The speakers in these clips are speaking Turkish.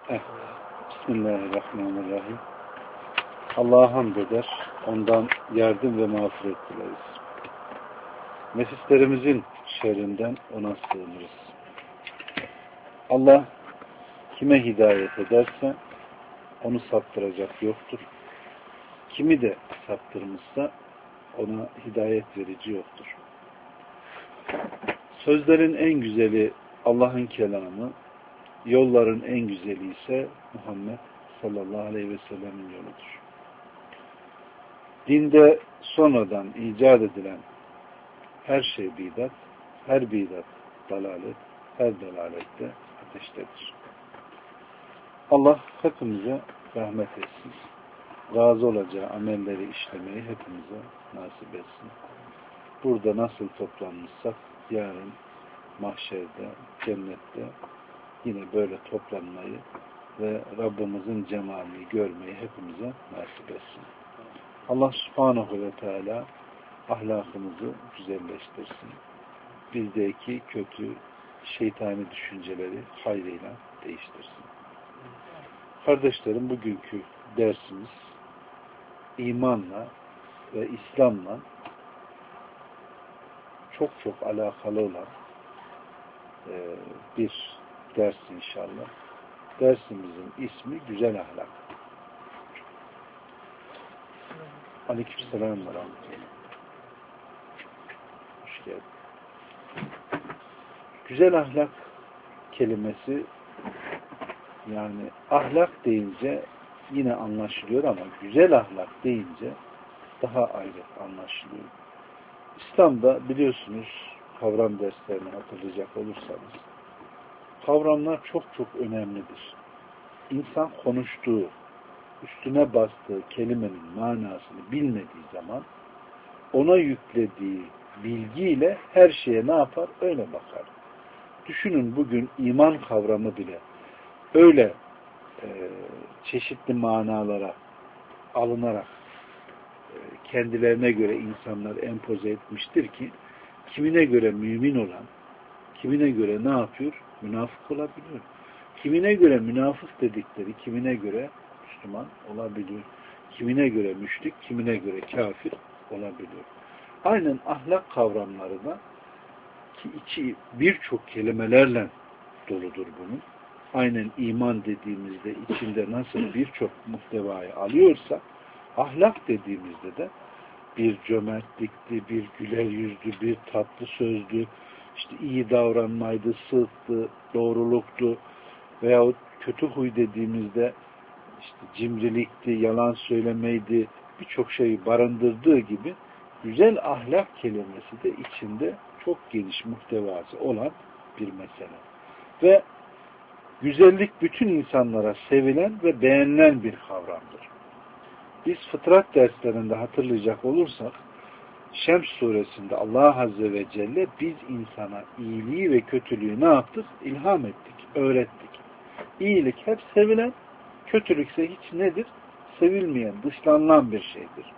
Evet. Bismillahirrahmanirrahim. Allah'a hamd eder, ondan yardım ve mağfiret dileriz. Nefislerimizin şerrinden ona sığınırız. Allah kime hidayet ederse onu saptıracak yoktur. Kimi de saptırmışsa ona hidayet verici yoktur. Sözlerin en güzeli Allah'ın kelamı, yolların en güzeli ise Muhammed sallallahu aleyhi ve sellem'in yoludur. Dinde sonradan icat edilen her şey bidat, her bidat dalalet, her dalalette ateştedir. Allah hepimize rahmet etsin. Razı olacağı amelleri işlemeyi hepimize nasip etsin. Burada nasıl toplanmışsak yarın mahşerde, cennette yine böyle toplanmayı ve Rabbimizin cemalini görmeyi hepimize nasip etsin. Allah subhanahu ve teala ahlakımızı güzelleştirsin. Bizdeki kötü şeytani düşünceleri hayrıyla değiştirsin. Kardeşlerim, bugünkü dersimiz imanla ve İslam'la çok alakalı olan bir ders inşallah. Dersimizin ismi güzel ahlak. Aleykümselam ve rahmetullah. Hoş geldin. Güzel ahlak kelimesi, yani ahlak deyince yine anlaşılıyor ama güzel ahlak deyince daha ayrı anlaşılıyor. İslam'da biliyorsunuz, kavram derslerini hatırlayacak olursanız, kavramlar çok önemlidir. İnsan konuştuğu, üstüne bastığı kelimenin manasını bilmediği zaman ona yüklediği bilgiyle her şeye ne yapar? Öyle bakar. Düşünün, bugün iman kavramı bile öyle çeşitli manalara alınarak kendilerine göre insanlar empoze etmiştir ki kimine göre mümin olan, kimine göre ne yapıyor? Münafık olabiliyor. Kimine göre münafık dedikleri, kimine göre Müslüman olabiliyor. Kimine göre müşrik, kimine göre kafir olabiliyor. Aynen ahlak kavramları da ki içi birçok kelimelerle doludur bunun. Aynen iman dediğimizde içinde nasıl birçok muhtevayı alıyorsa, ahlak dediğimizde de bir cömertlikti, bir güler yüzdü, bir tatlı sözdü, işte iyi davranmaydı, sıdktı, doğruluktu veyahut kötü huy dediğimizde işte cimrilikti, yalan söylemeydi, birçok şeyi barındırdığı gibi güzel ahlak kelimesi de içinde çok geniş muhtevası olan bir mesele. Ve güzellik bütün insanlara sevilen ve beğenilen bir kavramdır. Biz fıtrat derslerinde hatırlayacak olursak, Şems suresinde Allah Azze ve Celle biz insana iyiliği ve kötülüğü ne yaptık? İlham ettik, öğrettik. İyilik hep sevilen, kötülükse hiç nedir? Sevilmeyen, dışlanılan bir şeydir.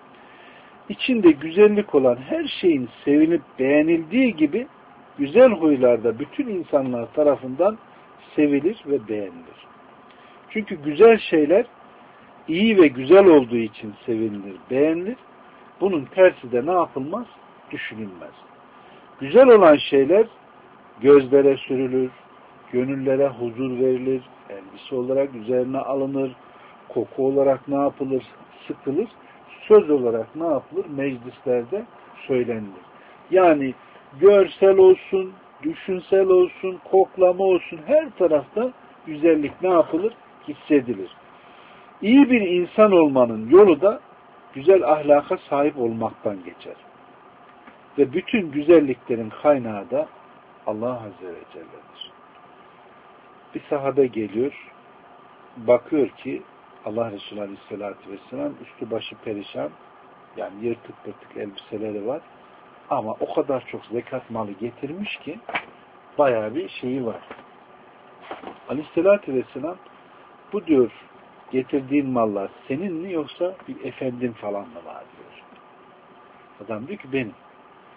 İçinde güzellik olan her şeyin sevilip beğenildiği gibi güzel huylarda bütün insanlar tarafından sevilir ve beğenilir. Çünkü güzel şeyler iyi ve güzel olduğu için sevinilir, beğenilir. Bunun tersi de ne yapılmaz? Düşünülmez. Güzel olan şeyler gözlere sürülür, gönüllere huzur verilir, elbise olarak üzerine alınır, koku olarak ne yapılır? Sıkılır. Söz olarak ne yapılır? Meclislerde söylenilir. Yani görsel olsun, düşünsel olsun, koklama olsun, her tarafta güzellik ne yapılır? Hissedilir. İyi bir insan olmanın yolu da güzel ahlaka sahip olmaktan geçer. Ve bütün güzelliklerin kaynağı da Allah Azze ve Celle'dir. Bir sahabe geliyor, bakıyor ki Allah Resulü Aleyhisselatü Vesselam üstü başı perişan, yani yırtık pırtık elbiseleri var ama o kadar çok zekat malı getirmiş ki bayağı bir şeyi var. Aleyhisselatü Vesselam, bu diyor getirdiğin mallar senin mi yoksa bir efendin falan mı var diyor. Adam diyor ki benim.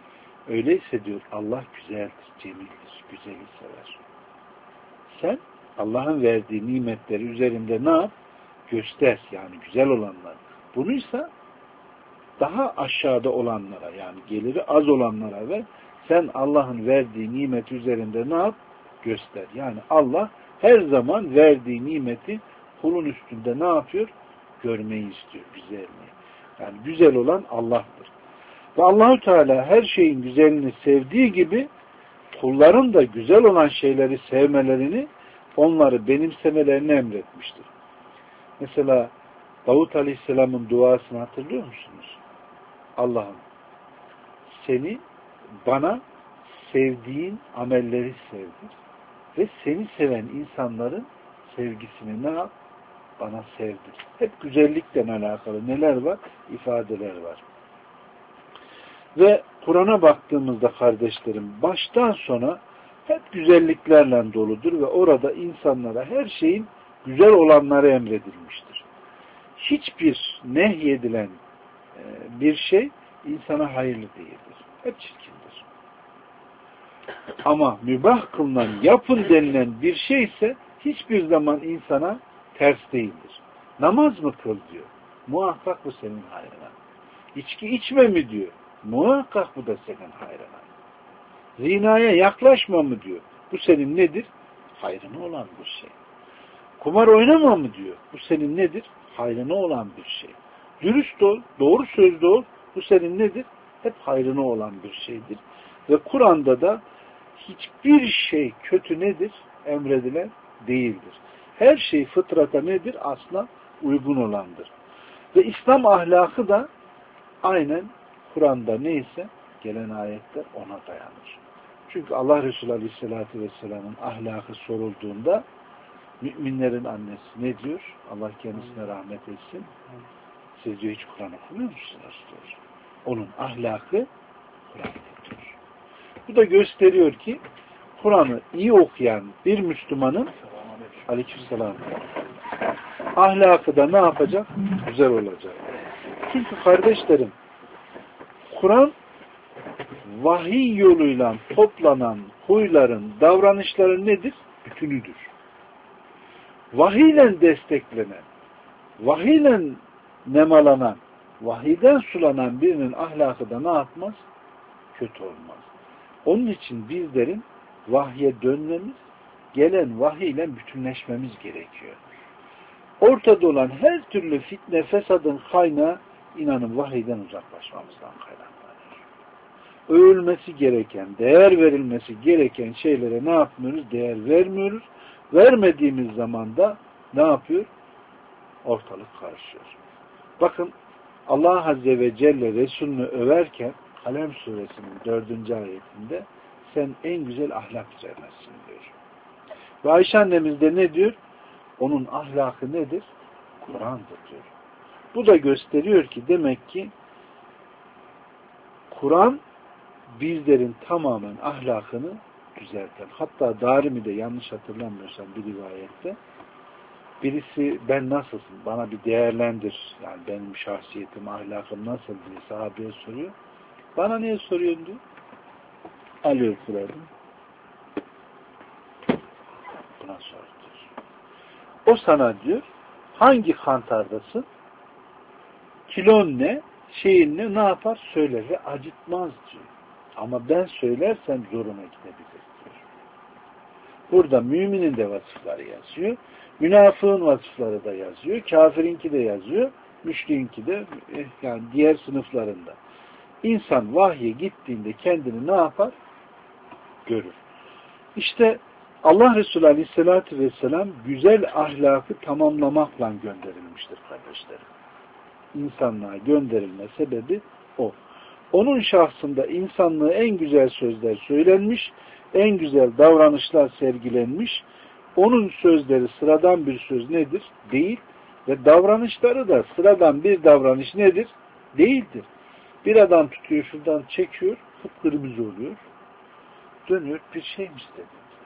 Öyleyse diyor Allah güzeldir, cemildir, güzeli sever. Sen Allah'ın verdiği nimetleri üzerinde ne yap? Göster. Yani güzel olanlar. Bunuysa daha aşağıda olanlara, yani geliri az olanlara ver. Sen Allah'ın verdiği nimet üzerinde ne yap? Göster. Yani Allah her zaman verdiği nimeti kulun üstünde ne yapıyor? Görmeyi istiyor. Güzelliği. Yani güzel olan Allah'tır. Ve Allahu Teala her şeyin güzelini sevdiği gibi kulların da güzel olan şeyleri sevmelerini, onları benimsemelerini emretmiştir. Mesela Davut Aleyhisselam'ın duasını hatırlıyor musunuz? Allah'ım seni bana sevdiğin amelleri sevdir ve seni seven insanların sevgisini ne yap? Bana sevdir. Hep güzellikle alakalı neler var? İfadeler var. Ve Kur'an'a baktığımızda kardeşlerim baştan sona hep güzelliklerle doludur ve orada insanlara her şeyin güzel olanları emredilmiştir. Hiçbir nehyedilen bir şey insana hayırlı değildir. Hep çirkindir. Ama mübah kılınan, yapın denilen bir şey ise hiçbir zaman insana ters değildir. Namaz mı kıl diyor. Muhakkak bu senin hayrına. İçki içme mi diyor. Muhakkak bu da senin hayrına. Zinaya yaklaşma mı diyor. Bu senin nedir? Hayrına olan bir şey. Kumar oynama mı diyor. Bu senin nedir? Hayrına olan bir şey. Dürüst ol, doğru sözlü ol. Bu senin nedir? Hep hayrına olan bir şeydir. Ve Kur'an'da da hiçbir şey kötü nedir? Emredilen değildir. Her şey fıtrata nedir? Asla uygun olandır. Ve İslam ahlakı da aynen Kur'an'da neyse gelen ayetler ona dayanır. Çünkü Allah Resulü Aleyhisselatü Vesselam'ın ahlakı sorulduğunda müminlerin annesi ne diyor? Allah kendisine rahmet etsin. Siz diyor hiç Kur'an okumuyor musunuz? Diyor. Onun ahlakı Kur'an'da diyor. Bu da gösteriyor ki Kur'an'ı iyi okuyan bir Müslümanın Aleykümselam ahlakı da ne yapacak? Güzel olacak. Çünkü kardeşlerim Kur'an vahiy yoluyla toplanan huyların, davranışların nedir? Bütünüdür. Vahiyle desteklenen, vahiyle nemalanan, vahiyden sulanan birinin ahlakı da ne yapmaz? Kötü olmaz. Onun için bizlerin vahye dönmemiz, gelen vahiyle bütünleşmemiz gerekiyor. Ortada olan her türlü fitne, fesadın kaynağı inanın vahiyden uzaklaşmamızdan kaynaklanıyor. Övülmesi gereken, değer verilmesi gereken şeylere ne yapmıyoruz? Değer vermiyoruz. Vermediğimiz zaman da ne yapıyor? Ortalık karışıyor. Bakın Allah Azze ve Celle Resulünü överken Kalem suresinin 4. ayetinde sen en güzel ahlak üzerinesin diyor. Ve Ayşe annemiz de ne diyor? Onun ahlakı nedir? Kur'an'dır diyor. Bu da gösteriyor ki demek ki Kur'an bizlerin tamamen ahlakını düzelten. Hatta Darimi'de yanlış hatırlamıyorsam bir rivayette birisi ben nasılsın? Bana bir değerlendir. Yani benim şahsiyetim, ahlakım nasıl diye sahabeye soruyor. Bana niye soruyorsun diyor. Alıyor Kur'an'ı. Buna sor diyor. O sana diyor hangi kantardasın? Kilon ne? Şeyin ne yapar? Söyler ve acıtmaz diyor. Ama ben söylersem zoruna gidebilir diyor. Burada müminin de vasıfları yazıyor. Münafığın vasıfları da yazıyor. Kafirinki de yazıyor. Müşriğinki de yani diğer sınıflarında. İnsan vahye gittiğinde kendini ne yapar? Görür. İşte Allah Resulü Aleyhisselatü Vesselam güzel ahlakı tamamlamakla gönderilmiştir kardeşlerim. İnsanlığa gönderilme sebebi o. Onun şahsında insanlığı en güzel sözler söylenmiş, en güzel davranışlar sergilenmiş. Onun sözleri sıradan bir söz nedir? Değil. Ve davranışları da sıradan bir davranış nedir? Değildir. Bir adam tutuyor, şuradan çekiyor, kıpkırmızı oluyor. Dönüyor, bir şey mi istedi?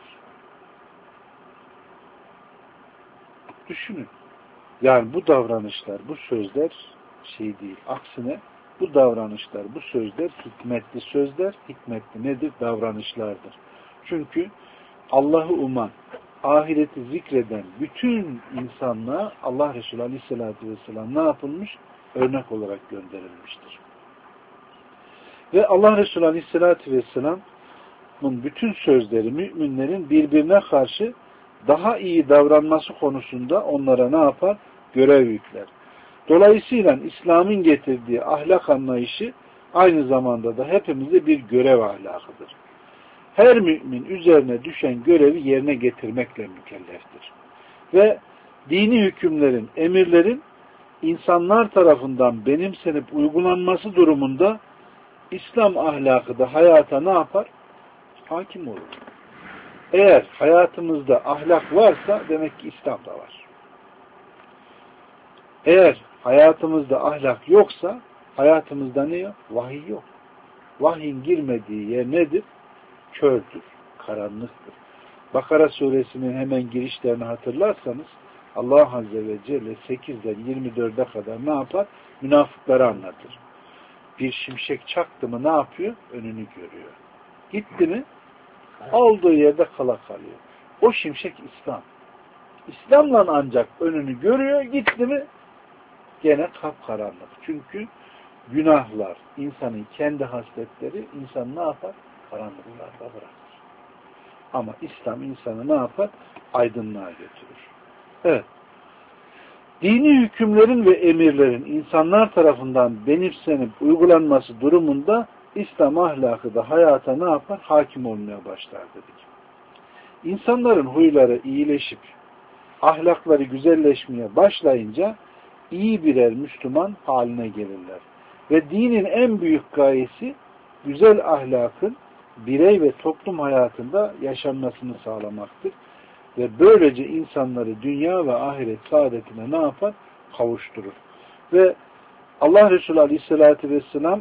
Düşünün. Yani bu davranışlar, bu sözler şey değil. Aksine bu davranışlar, bu sözler hikmetli sözler, hikmetli nedir? Davranışlardır. Çünkü Allah'ı uman, ahireti zikreden bütün insanlığa Allah Resulü Aleyhisselatü Vesselam ne yapılmış? Örnek olarak gönderilmiştir. Ve Allah Resulü Aleyhisselatü Vesselam'ın bütün sözleri müminlerin birbirine karşı daha iyi davranması konusunda onlara ne yapar? Görev yükler. Dolayısıyla İslam'ın getirdiği ahlak anlayışı aynı zamanda da hepimize bir görev ahlakıdır. Her mümin üzerine düşen görevi yerine getirmekle mükelleftir. Ve dini hükümlerin, emirlerin insanlar tarafından benimsenip uygulanması durumunda İslam ahlakı da hayata ne yapar? Hakim olur. Eğer hayatımızda ahlak varsa demek ki İslam da var. Eğer hayatımızda ahlak yoksa hayatımızda ne yok? Vahiy yok. Vahyin girmediği yer nedir? Kördür, karanlıktır. Bakara suresinin hemen girişlerini hatırlarsanız Allah Azze ve Celle 8'den 24'e kadar ne yapar? Münafıkları anlatır. Bir şimşek çaktı mı ne yapıyor? Önünü görüyor. Gitti mi? Olduğu yerde kala kalıyor. O şimşek İslam. İslam'la ancak önünü görüyor. Gitti mi? Gene kapkaranlık. Çünkü günahlar, insanın kendi hasletleri insan ne yapar? Karanlıklarda bırakır. Ama İslam insanı ne yapar? Aydınlığa götürür. Evet. Dini hükümlerin ve emirlerin insanlar tarafından benimsenip uygulanması durumunda İslam ahlakı da hayata ne yapar? Hakim olmaya başlar dedik. İnsanların huyları iyileşip ahlakları güzelleşmeye başlayınca iyi birer Müslüman haline gelirler. Ve dinin en büyük gayesi güzel ahlakın birey ve toplum hayatında yaşanmasını sağlamaktır. Ve böylece insanları dünya ve ahiret saadetine ne yapar? Kavuşturur. Ve Allah Resulü Aleyhisselatü Vesselam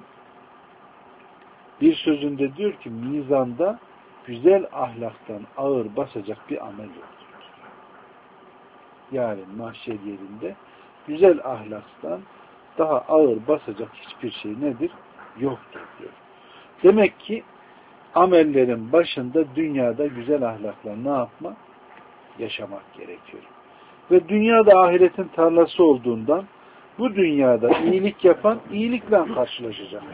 bir sözünde diyor ki mizanda güzel ahlaktan ağır basacak bir amel yoktur. Yani mahşer yerinde güzel ahlaktan daha ağır basacak hiçbir şey nedir? Yoktur diyor. Demek ki amellerin başında dünyada güzel ahlakla ne yapma? Yaşamak gerekiyor. Ve dünyada ahiretin tarlası olduğundan bu dünyada iyilik yapan iyilikle karşılaşacak.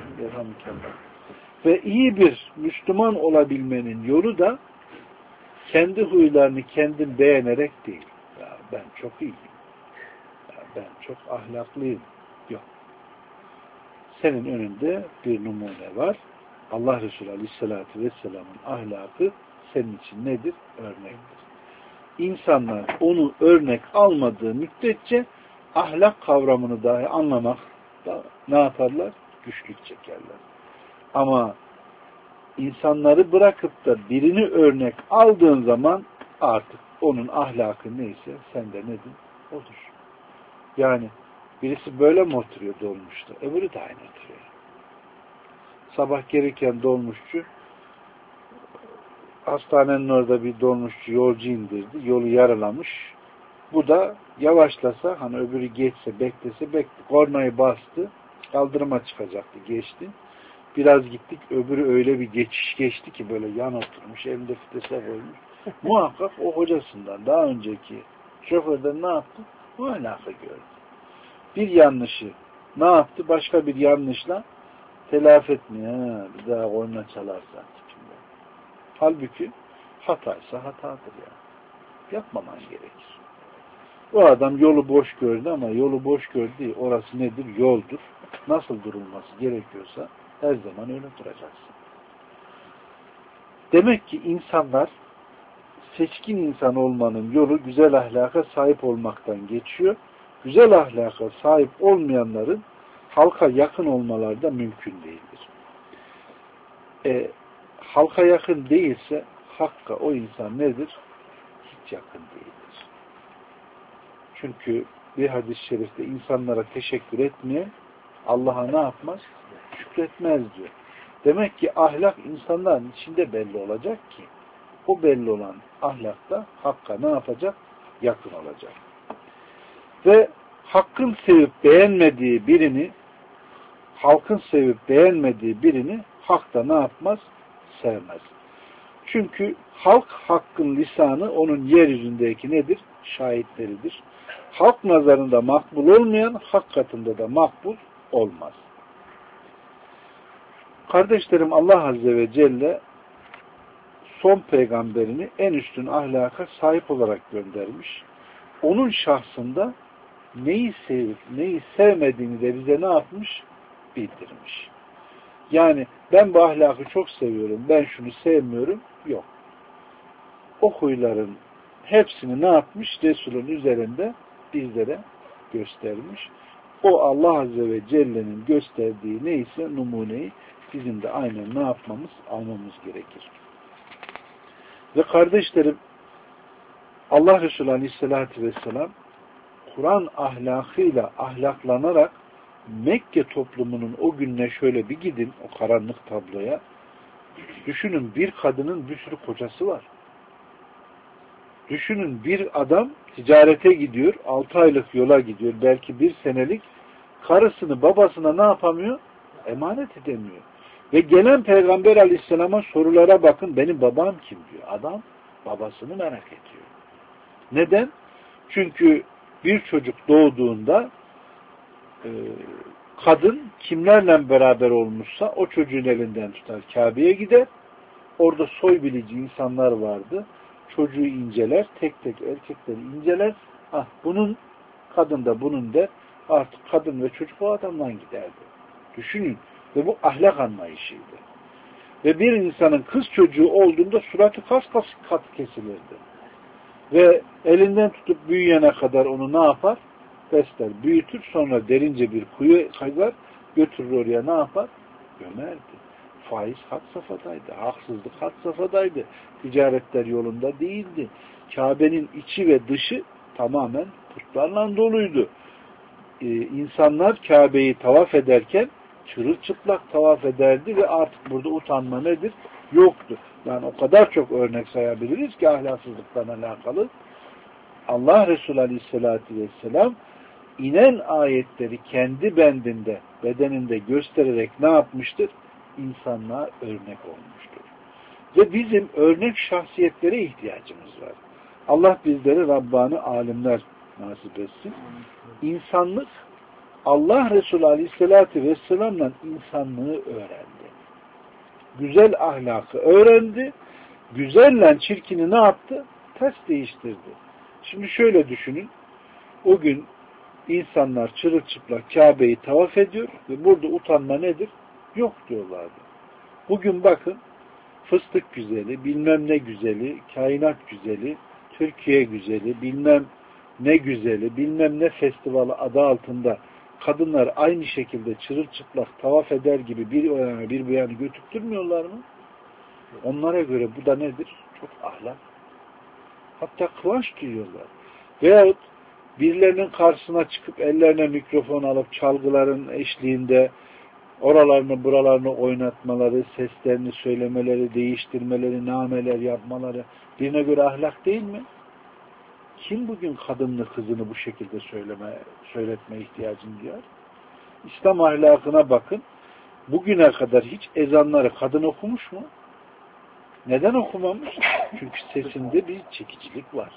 Ve iyi bir Müslüman olabilmenin yolu da kendi huylarını kendin beğenerek değil. Ya ben çok iyiyim. Ya ben çok ahlaklıyım. Yok. Senin önünde bir numune var. Allah Resulü Aleyhisselatü Vesselam'ın ahlakı senin için nedir? Örnektir. İnsanlar onu örnek almadığı müddetçe ahlak kavramını dahi anlamak da ne yaparlar? Güçlük çekerler. Ama insanları bırakıp da birini örnek aldığın zaman artık onun ahlakı neyse sende nedir? Odur. Yani birisi böyle mi oturuyor dolmuşta? Öbürü de aynı oturuyor. Sabah gelirken dolmuşçu hastanenin orada bir dolmuşçu yolcu indirdi. Yolu yaralamış. Bu da yavaşlasa hani öbürü geçse beklese kornayı bastı. Kaldırıma çıkacaktı. Geçti. Biraz gittik. Öbürü öyle bir geçiş geçti ki böyle yan oturmuş. Elinde fitese koymuş. Muhakkak o hocasından daha önceki şoförden ne yaptı? Bu alaka gördü. Bir yanlışı ne yaptı? Başka bir yanlışla telafi etmiyor. Bir daha korna çalarsa. Halbuki hataysa hatadır ya. Yapmaman gerekir. O adam yolu boş gördü ama yolu boş gördü. Orası nedir? Yoldur. Nasıl durulması gerekiyorsa her zaman öyle duracaksın. Demek ki insanlar seçkin insan olmanın yolu güzel ahlaka sahip olmaktan geçiyor. Güzel ahlaka sahip olmayanların halka yakın olmaları da mümkün değildir. Halka yakın değilse hakka o insan nedir? Hiç yakın değildir. Çünkü bir hadis-i şerifte insanlara teşekkür etmeyen Allah'a ne yapmaz? Şükretmez diyor. Demek ki ahlak insanların içinde belli olacak ki o belli olan ahlakta hakka ne yapacak? Yakın olacak. Ve hakkın sevip beğenmediği birini halkın sevip beğenmediği birini hak da ne yapmaz? Sevmez. Çünkü halk hakkın lisanı onun yeryüzündeki nedir? Şahitleridir. Halk nazarında makbul olmayan hak katında da makbul olmaz. Kardeşlerim, Allah Azze ve Celle son peygamberini en üstün ahlaka sahip olarak göndermiş. Onun şahsında neyi sevip neyi sevmediğini de bize ne yapmış? Bildirmiş. Yani ben bu ahlakı çok seviyorum, ben şunu sevmiyorum. Yok. O huyların hepsini ne yapmış? Resul'ün üzerinde bizlere göstermiş. O Allah Azze ve Celle'nin gösterdiği neyse numuneyi bizim de aynen ne yapmamız? Almamız gerekir. Ve kardeşlerim, Allah Resulü Aleyhisselatü Vesselam Kur'an ahlakıyla ahlaklanarak Mekke toplumunun o gününe şöyle bir gidin, o karanlık tabloya. Düşünün, bir kadının bir sürü kocası var. Düşünün, bir adam ticarete gidiyor, 6 aylık yola gidiyor, belki 1 senelik, karısını babasına ne yapamıyor? Emanet edemiyor. Ve gelen Peygamber Aleyhisselam'a sorulara bakın, benim babam kim diyor. Adam babasını merak ediyor. Neden? Çünkü bir çocuk doğduğunda kadın kimlerle beraber olmuşsa o çocuğun elinden tutar, Kabe'ye gider. Orada soy bilici insanlar vardı. Çocuğu inceler, tek tek erkekleri inceler. Ah, bunun, kadın da bunun der. Artık kadın ve çocuk o adamdan giderdi. Düşünün. Ve bu ahlak anlayışıydı. Ve bir insanın kız çocuğu olduğunda suratı kat kesilirdi. Ve elinden tutup büyüyene kadar onu ne yapar? Besler, büyütür, sonra derince bir kuyu kazar, götürür oraya ne yapar? Gömerdi. Faiz had safhadaydı, haksızlık had safhadaydı, ticaretler yolunda değildi. Kabe'nin içi ve dışı tamamen putlarla doluydu. İnsanlar Kabe'yi tavaf ederken çırılçıplak tavaf ederdi ve artık burada utanma nedir? Yoktu. Yani o kadar çok örnek sayabiliriz ki ahlaksızlıktan alakalı. Allah Resulü Aleyhisselatü Vesselam inen ayetleri kendi bendinde, bedeninde göstererek ne yapmıştır? İnsanlığa örnek olmuştur. Ve bizim örnek şahsiyetlere ihtiyacımız var. Allah bizlere Rabbani alimler nasip etsin. İnsanlık, Allah Resulü Aleyhisselatü Vesselam'la insanlığı öğrendi. Güzel ahlakı öğrendi. Güzelle çirkini ne yaptı? Ters değiştirdi. Şimdi şöyle düşünün. O gün insanlar çırılçıplak Kabe'yi tavaf ediyor ve burada utanma nedir? Yok diyorlardı. Bugün bakın, fıstık güzeli, bilmem ne güzeli, kainat güzeli, Türkiye güzeli, bilmem ne güzeli, bilmem ne festivali adı altında kadınlar aynı şekilde çırılçıplak tavaf eder gibi bir o yana bir bu yana götürtmüyorlar mı? Onlara göre bu da nedir? Çok ahlak. Hatta kıvanç duyuyorlar. Veyahut birilerinin karşısına çıkıp ellerine mikrofon alıp çalgıların eşliğinde oralarını buralarını oynatmaları, seslerini söylemeleri, değiştirmeleri, nameler yapmaları birine göre ahlak değil mi? Kim bugün kadınını, kızını bu şekilde söyletme ihtiyacını duyar? İslam ahlakına bakın. Bugüne kadar hiç ezanları kadın okumuş mu? Neden okumamış? Çünkü sesinde bir çekicilik var.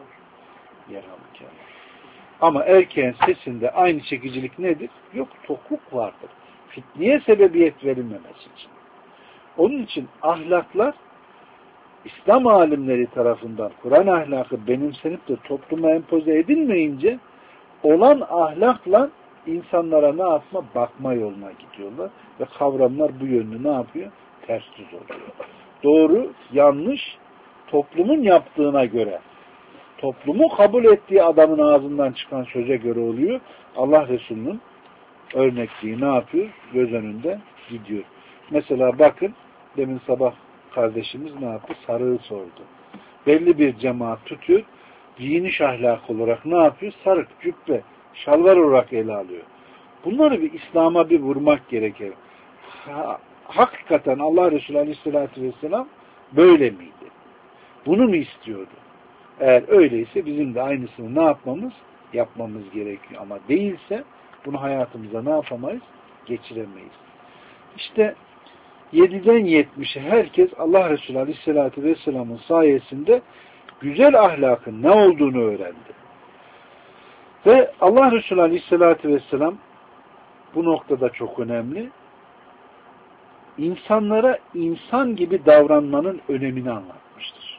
Ama erkeğin sesinde aynı çekicilik nedir? Yok, tokluk vardır. Fitneye sebebiyet verilmemesi için. Onun için ahlaklar İslam alimleri tarafından Kur'an ahlakı benimsenip de topluma empoze edilmeyince olan ahlakla insanlara ne yapma? Bakma yoluna gidiyorlar. Ve kavramlar bu yönlü ne yapıyor? Ters düz oluyor. Doğru, yanlış toplumun yaptığına göre, toplumu kabul ettiği adamın ağzından çıkan söze göre oluyor. Allah Resulü'nün örnekliği ne yapıyor? Göz önünde gidiyor. Mesela bakın, demin sabah kardeşimiz ne yaptı? Sarığı sordu. Belli bir cemaat tutuyor, giyiniş ahlakı olarak ne yapıyor? Sarık, cübbe, şalvar olarak ele alıyor. Bunları bir İslam'a bir vurmak gerekir. Hakikaten Allah Resulü Aleyhisselatü Vesselam böyle miydi? Bunu mu istiyordu? Eğer öyleyse bizim de aynısını ne yapmamız? Yapmamız gerekiyor. Ama değilse bunu hayatımıza ne yapamayız? Geçiremeyiz. İşte 7'den 70'e herkes Allah Resulü Aleyhisselatü Vesselam'ın sayesinde güzel ahlakın ne olduğunu öğrendi. Ve Allah Resulü Aleyhisselatü Vesselam bu noktada çok önemli. İnsanlara insan gibi davranmanın önemini anlatmıştır.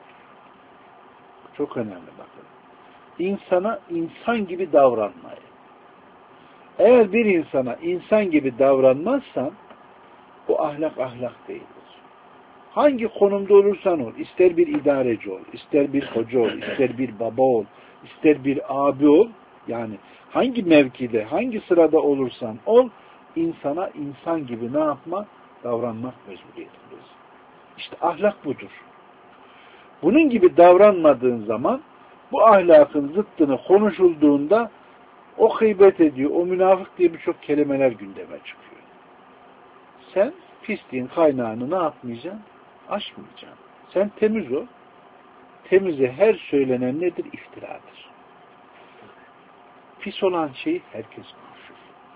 Çok önemli bakın. İnsana insan gibi davranmayı. Eğer bir insana insan gibi davranmazsan o ahlak değildir. Hangi konumda olursan ol, ister bir idareci ol, ister bir hoca ol, ister bir baba ol, ister bir abi ol, yani hangi mevkide, hangi sırada olursan ol, insana insan gibi ne yapma? Davranmak mecburiyetindeyiz. İşte ahlak budur. Bunun gibi davranmadığın zaman bu ahlakın zıttını konuşulduğunda o gıybet ediyor, o münafık diye birçok kelimeler gündeme çıkıyor. Sen pisliğin kaynağını ne yapmayacaksın? Aşmayacaksın. Sen temiz ol. Temize her söylenen nedir? İftiradır. Pis olan şeyi herkes konuşur.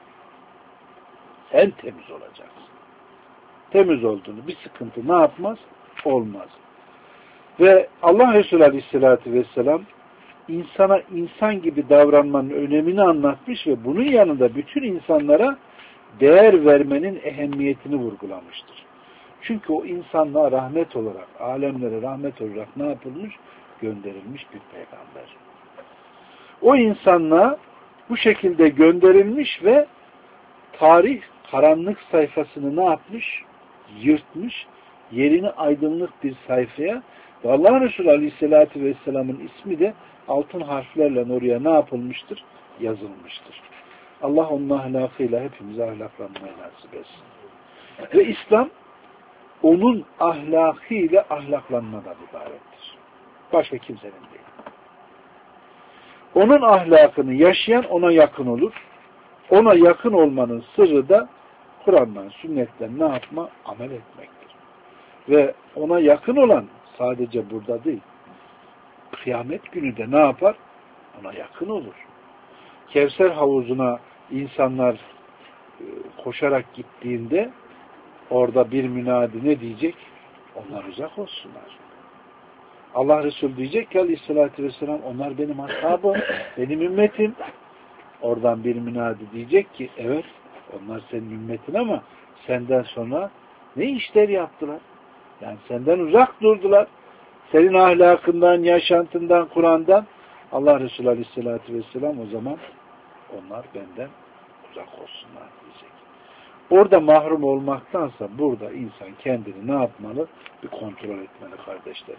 Sen temiz olacaksın. Temiz olduğunu bir sıkıntı ne yapmaz? Olmaz. Ve Allah Resulü Aleyhisselatü Vesselam insana insan gibi davranmanın önemini anlatmış ve bunun yanında bütün insanlara değer vermenin ehemmiyetini vurgulamıştır. Çünkü o insanlığa rahmet olarak, alemlere rahmet olarak ne yapılmış? Gönderilmiş bir peygamber. O insanlığa bu şekilde gönderilmiş ve tarih karanlık sayfasını ne yapmış? Yırtmış, yerini aydınlık bir sayfaya ve Allah Resulü Aleyhisselatü Vesselam'ın ismi de altın harflerle oraya ne yapılmıştır? Yazılmıştır. Allah onun ahlakıyla hepimize ahlaklanmayı nasip etsin. Ve İslam onun ahlakıyla ahlaklanmadan ibarettir. Başka kimsenin değil. Onun ahlakını yaşayan ona yakın olur. Ona yakın olmanın sırrı da Kur'an'dan, sünnetten ne yapma? Amel etmektir. Ve ona yakın olan sadece burada değil. Kıyamet günü de ne yapar? Ona yakın olur. Kevser havuzuna insanlar koşarak gittiğinde orada bir münadi ne diyecek? Onlar uzak olsunlar. Allah Resulü diyecek ki Aleyhisselatü Vesselam onlar benim ashabım, benim ümmetim. Oradan bir münadi diyecek ki evet onlar senin ümmetin ama senden sonra ne işler yaptılar? Yani senden uzak durdular. Senin ahlakından, yaşantından, Kur'an'dan Allah Resulü Aleyhisselatü Vesselam o zaman onlar benden uzak olsunlar diyecek. Orada mahrum olmaktansa burada insan kendini ne yapmalı? Bir kontrol etmeli kardeşlerim.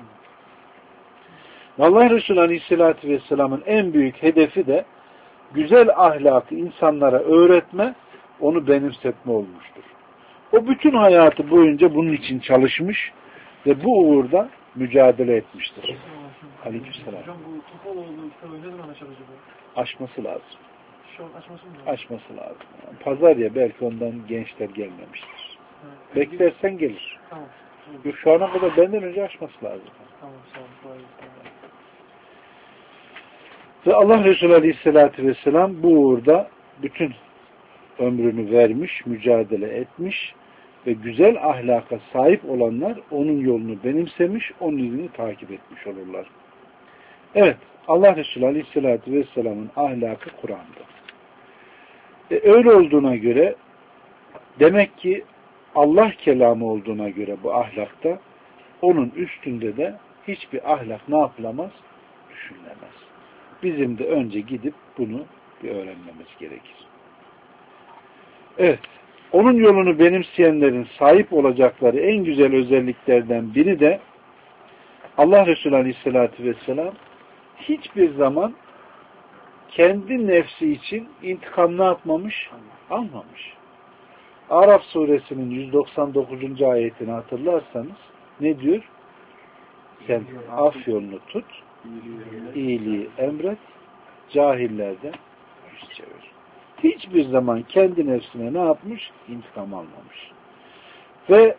Allah Resulü Aleyhisselatü Vesselam'ın en büyük hedefi de güzel ahlakı insanlara öğretme, onu benimsetme olmuştur. O bütün hayatı boyunca bunun için çalışmış ve bu uğurda mücadele etmiştir. Aleykümselam. Hocam bu Topaloğlu kitabı ne zaman açar acaba? Aşması lazım. Şu an açması mı lazım? Açması lazım. Yani pazar ya belki ondan gençler gelmemiştir. Evet. Beklersen gelir. Tamam. Yok, şu ana kadar benden önce açması lazım. Tamam sağ olun. Ve Allah Resulü Aleyhisselatü Vesselam bu uğurda bütün ömrünü vermiş, mücadele etmiş ve güzel ahlaka sahip olanlar onun yolunu benimsemiş, onun izini takip etmiş olurlar. Evet, Allah Resulü Aleyhisselatü Vesselam'ın ahlakı Kur'an'da. Öyle olduğuna göre demek ki Allah kelamı olduğuna göre bu ahlakta onun üstünde de hiçbir ahlak ne yapılamaz? Düşünülemez. Bizim de önce gidip bunu bir öğrenmemiz gerekir. Evet, onun yolunu benimseyenlerin sahip olacakları en güzel özelliklerden biri de Allah Resulü Aleyhisselatü Vesselam hiçbir zaman kendi nefsi için intikam ne yapmamış? Almamış. Araf suresinin 199. ayetini hatırlarsanız ne diyor? Sen af yolunu tut, iyiliği emret, cahillerden yüz çevir. Hiçbir zaman kendi nefsine ne yapmış? İntikam almamış. Ve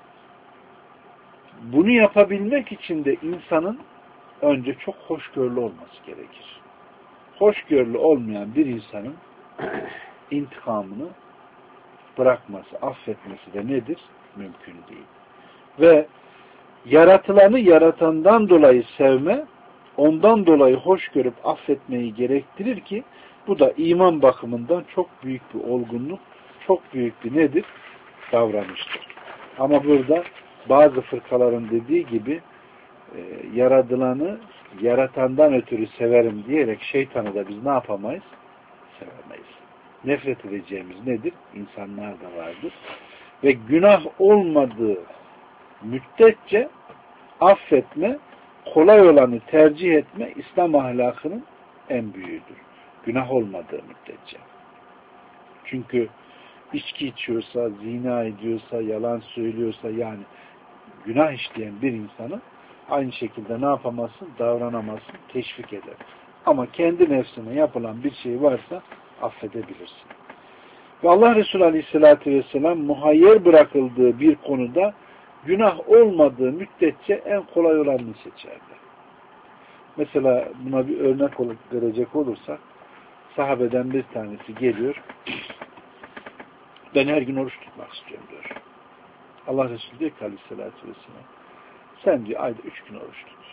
bunu yapabilmek için de insanın önce çok hoşgörülü olması gerekir. Hoşgörülü olmayan bir insanın intikamını bırakması, affetmesi de nedir? mümkün değil. Ve yaratılanı yaratandan dolayı sevme, ondan dolayı hoş görüp affetmeyi gerektirir ki bu da iman bakımından çok büyük bir olgunluk, çok büyük bir nedir? Davranıştır. Ama burada bazı fırkaların dediği gibi yaratılanı yaratandan ötürü severim diyerek şeytanı da biz ne yapamayız? Sevemeyiz. Nefret edeceğimiz nedir? İnsanlar da vardır. Ve günah olmadığı müddetçe affetme, kolay olanı tercih etme İslam ahlakının en büyüğüdür. Günah olmadığı müddetçe. Çünkü içki içiyorsa, zina ediyorsa, yalan söylüyorsa yani günah işleyen bir insanı aynı şekilde ne yapamazsın? Davranamazsın, teşvik eder. Ama kendi nefsine yapılan bir şey varsa affedebilirsin. Ve Allah Resulü Aleyhisselatü Vesselam muhayyer bırakıldığı bir konuda günah olmadığı müddetçe en kolay olanını seçerdi. Mesela buna bir örnek verecek olursak sahabeden bir tanesi geliyor. Ben her gün oruç tutmak istiyorum diyor. Allah Resulü diyor ki Aleyhisselatü Vesselam sen diyor ayda 3 gün oruç tut.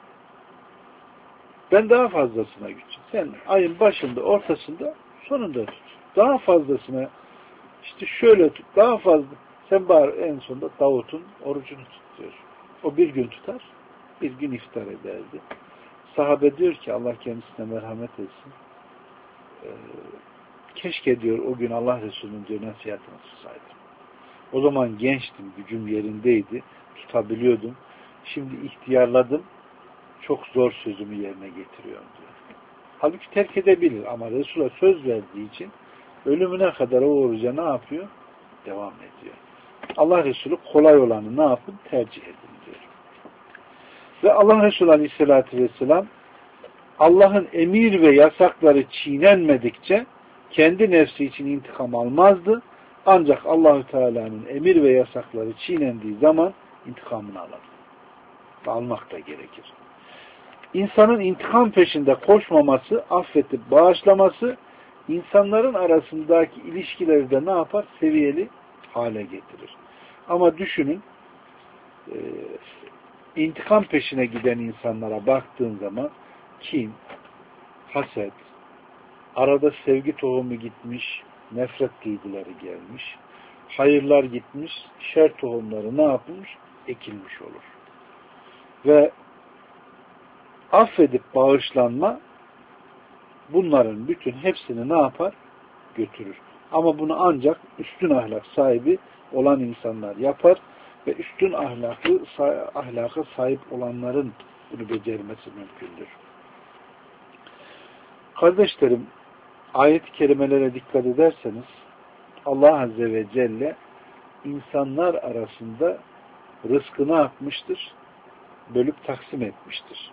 Ben daha fazlasına gideceğim. Sen ayın başında, ortasında, sonunda tut. Daha fazlasına işte şöyle tut. Daha fazla. Sen bari en sonunda Davut'un orucunu tut diyor. O bir gün tutar, bir gün iftar ederdi. Sahabe diyor ki Allah kendisine merhamet etsin. Keşke diyor o gün Allah Resulü'nün diyor nasihatini tutsaydım. O zaman gençtim, gücüm yerindeydi, tutabiliyordum. Şimdi ihtiyarladım, çok zor sözümü yerine getiriyorum diyor. Halbuki terk edebilir ama Resul'a söz verdiği için ölümüne kadar o oruca ne yapıyor? Devam ediyor. Allah Resulü kolay olanı ne yapın? Tercih edin diyor. Ve Allah Resulü Aleyhisselatü Vesselam Allah'ın emir ve yasakları çiğnenmedikçe kendi nefsi için intikam almazdı. Ancak Allahü Teala'nın emir ve yasakları çiğnendiği zaman intikamını alır. Almak da gerekir. İnsanın intikam peşinde koşmaması, affetip bağışlaması, insanların arasındaki ilişkileri de ne yapar? Seviyeli hale getirir. Ama düşünün, intikam peşine giden insanlara baktığın zaman kin, haset, arada sevgi tohumu gitmiş, nefret duyguları gelmiş, hayırlar gitmiş, şer tohumları ne yapılmış? Ekilmiş olur. Ve affedip bağışlanma bunların bütün hepsini ne yapar? Götürür. Ama bunu ancak üstün ahlak sahibi olan insanlar yapar ve üstün ahlaka sahip olanların bunu becermesi mümkündür. Kardeşlerim, ayet-i kerimelere dikkat ederseniz Allah Azze ve Celle insanlar arasında rızkı ne yapmıştır? Bölüp taksim etmiştir.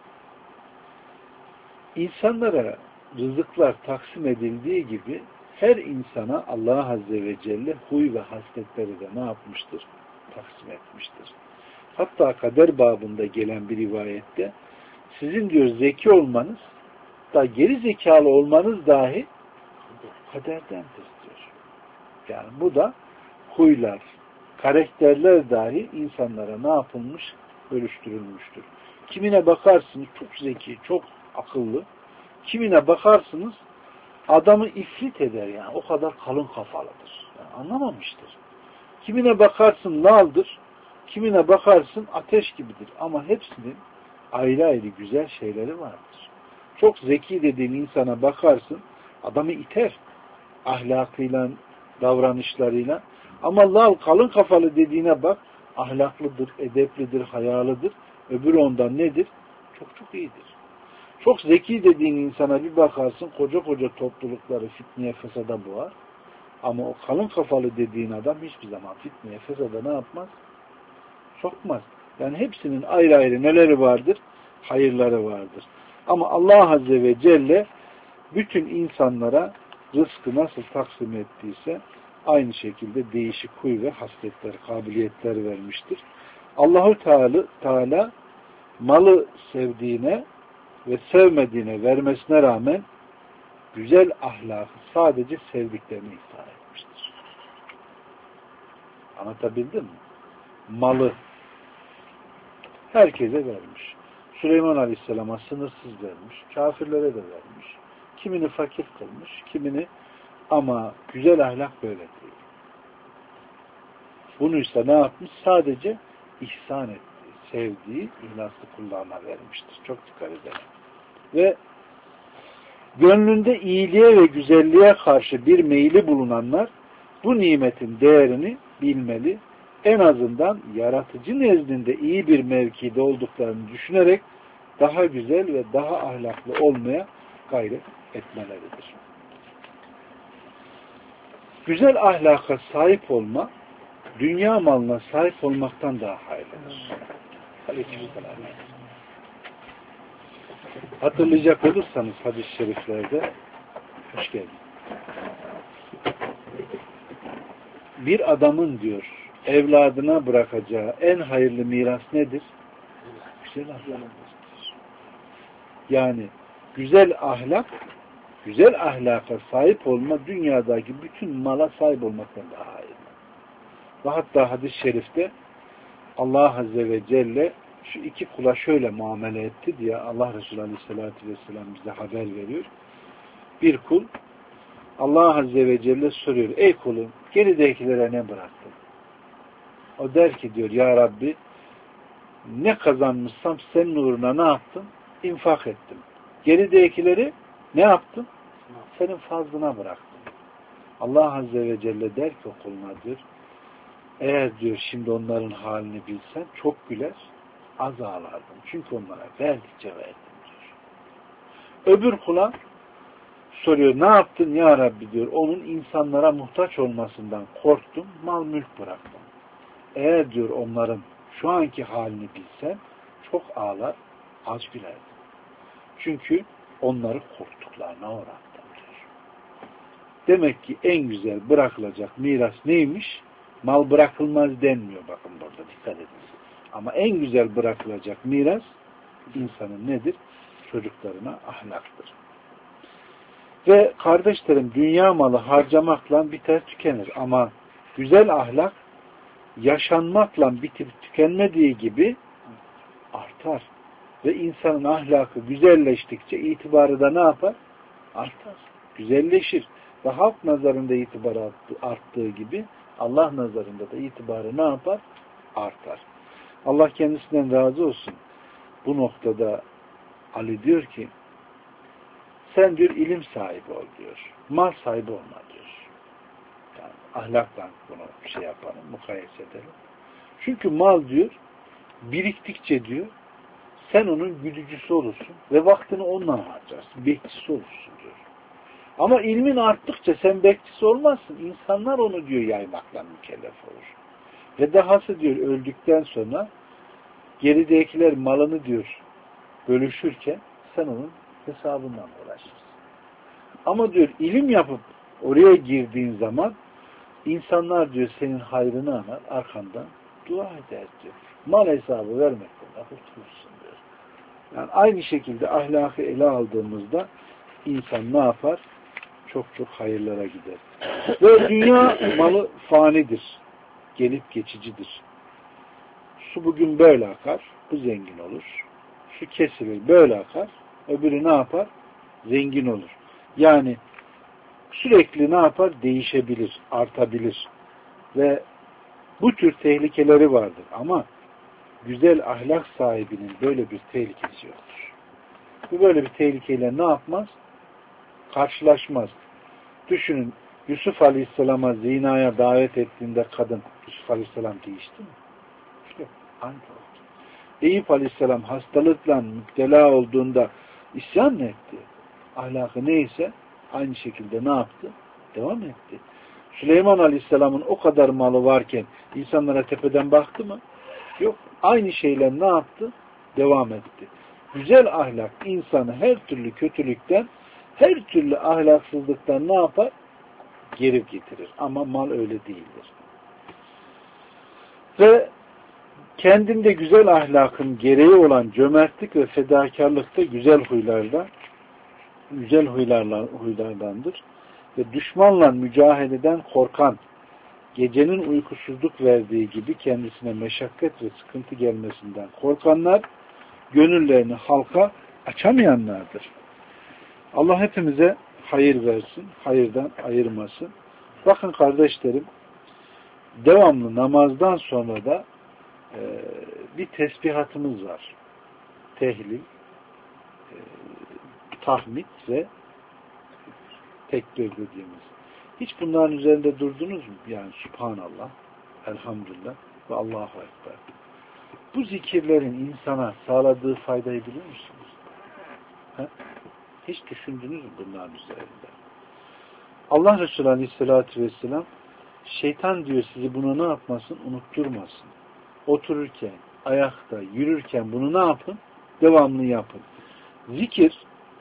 İnsanlara rızıklar taksim edildiği gibi her insana Allah Azze ve Celle huy ve hasletleri de ne yapmıştır? Taksim etmiştir. Hatta kader babında gelen bir rivayette sizin diyor zeki olmanız da geri zekalı olmanız dahi kaderdendir diyor. Yani bu da huylar, karakterler dahi insanlara ne yapılmış? Bölüştürülmüştür. Kimine bakarsınız çok zeki, çok akıllı. Kimine bakarsınız adamı ifrit eder yani. O kadar kalın kafalıdır. Yani anlamamıştır. Kimine bakarsın laldır. Kimine bakarsın ateş gibidir. Ama hepsinin ayrı ayrı güzel şeyleri vardır. Çok zeki dediğin insana bakarsın adamı iter. Ahlakıyla, davranışlarıyla. Ama lal kalın kafalı dediğine bak ahlaklıdır, edeplidir, hayalıdır. Öbürü ondan nedir? Çok çok iyidir. Çok zeki dediğin insana bir bakarsın koca koca toplulukları fitneye fesada boğar. Ama o kalın kafalı dediğin adam hiçbir zaman fitneye fesada ne yapmaz? Sokmaz. Yani hepsinin ayrı ayrı neleri vardır? Hayırları vardır. Ama Allah Azze ve Celle bütün insanlara rızkı nasıl taksim ettiyse aynı şekilde değişik huy ve hasletler, kabiliyetler vermiştir. Allahu Teala malı sevdiğine ve sevmediğine vermesine rağmen güzel ahlakı sadece sevdiklerine ihsan etmiştir. Anlatabildim mi? malı herkese vermiş. Süleyman Aleyhisselam'a sınırsız vermiş. Kafirlere de vermiş. Kimini fakir kılmış, kimini, ama güzel ahlak böyle değil. Bunu ise ne yapmış? Sadece ihsan ettiği, sevdiği, ihlaslı kullarına vermiştir. Çok dikkat edelim. Ve gönlünde iyiliğe ve güzelliğe karşı bir meyli bulunanlar bu nimetin değerini bilmeli. En azından yaratıcı nezdinde iyi bir mevkide olduklarını düşünerek daha güzel ve daha ahlaklı olmaya gayret etmeleridir. Güzel ahlaka sahip olma, dünya malına sahip olmaktan daha hayırlıdır. Aleykümselam. Hatırlayacak olursanız hadis-i şeriflerde, hoş geldin, bir adamın diyor evladına bırakacağı en hayırlı miras nedir? Güzel ahlak. Yani güzel ahlak, güzel ahlaka sahip olma dünyadaki bütün mala sahip olmaktan daha hayırlı. Ve hatta hadis-i şerifte Allah Azze ve Celle şu iki kula şöyle muamele etti diye Allah Resulü Aleyhisselatü Vesselam bize haber veriyor. Bir kul Allah Azze ve Celle soruyor, ey kulum geridekilere ne bıraktın? O der ki diyor, ya Rabbi ne kazanmışsam senin uğruna ne yaptım? İnfak ettim. Geridekileri ne yaptım? Senin fazlına bıraktım. Allah Azze ve Celle der ki o kuluna diyor, eğer diyor şimdi onların halini bilsen çok güler, az ağlardın. Çünkü onlara verdikçe verdim diyor. Öbür kula soruyor, ne yaptın ya Rabbi diyor, onun insanlara muhtaç olmasından korktum, mal mülk bıraktım. Eğer diyor onların şu anki halini bilsen çok ağlar, az gülerdin. Çünkü onları korktuklarına uğrattım diyor. Demek ki en güzel bırakılacak miras neymiş? Mal bırakılmaz denmiyor, bakın burada dikkat edin. Ama en güzel bırakılacak miras insanın nedir? Çocuklarına ahlaktır. Ve kardeşlerim, dünya malı harcamakla biter tükenir. Ama güzel ahlak yaşanmakla bitip tükenmediği gibi artar. Ve insanın ahlakı güzelleştikçe itibarı da ne yapar? Artar. Güzelleşir. Ve halk nazarında itibarı arttığı gibi Allah nazarında da itibarı ne yapar? Artar. Allah kendisinden razı olsun. Bu noktada Ali diyor ki, sen diyor ilim sahibi ol diyor. Mal sahibi olma diyor. Yani ahlakla bunu şey yapalım, mukayese edelim. Çünkü mal diyor, biriktikçe diyor, sen onun güdücüsü olursun ve vaktini onunla harcarsın. Bekçisi olursun diyor. Ama ilmin arttıkça sen bekçisi olmazsın. İnsanlar onu diyor yaymakla mükellef olur. Ve dahası diyor öldükten sonra geridekiler malını diyor bölüşürken sen onun hesabından uğraşırsın. Ama diyor ilim yapıp oraya girdiğin zaman insanlar diyor senin hayrını anar, arkandan dua eder diyor. Mal hesabı vermekten kurtulursun diyor. Yani aynı şekilde ahlakı ele aldığımızda insan ne yapar? Çok çok hayırlara gider. Ve dünya malı fanidir. Gelip geçicidir. Su bugün böyle akar, bu zengin olur. Su kesilir, böyle akar, öbürü ne yapar? Zengin olur. Yani sürekli ne yapar? Değişebilir, artabilir. Ve bu tür tehlikeleri vardır. Ama güzel ahlak sahibinin böyle bir tehlikesi yoktur. Bu böyle bir tehlikeyle ne yapmaz? Karşılaşmaz. Düşünün, Yusuf Aleyhisselam'a zinaya davet ettiğinde kadın, Yusuf Aleyhisselam değişti mi? İşte aynı oldu. Eyüp Aleyhisselam hastalıkla müptela olduğunda isyan mı etti? Ahlakı neyse aynı şekilde ne yaptı? Devam etti. Süleyman Aleyhisselam'ın o kadar malı varken insanlara tepeden baktı mı? Yok. Aynı şeyler ne yaptı? Devam etti. Güzel ahlak insanı her türlü kötülükten, her türlü ahlaksızlıktan ne yapar? Geri getirir. Ama mal öyle değildir. Ve kendinde güzel ahlakın gereği olan cömertlik ve fedakarlıkta güzel huylardandır. Ve düşmanla mücadeleden korkan gecenin uykusuzluk verdiği gibi kendisine meşakkat ve sıkıntı gelmesinden korkanlar, gönüllerini halka açamayanlardır. Allah hepimize hayır versin, hayırdan ayırmasın. Bakın kardeşlerim, devamlı namazdan sonra da bir tesbihatımız var. Tehlil, tahmid ve tekbir dediğimiz. Hiç bunların üzerinde durdunuz mu? Yani Subhanallah, Elhamdülillah ve Allahu Ekber. Bu zikirlerin insana sağladığı faydayı biliyor musunuz? He? Hiç düşündünüz mü bunların üzerinde? Allah Resulü Aleyhisselatü Vesselam şeytan diyor sizi bunu ne yapmasın? Unutturmasın. Otururken, ayakta, yürürken bunu ne yapın? Devamlı yapın. Zikir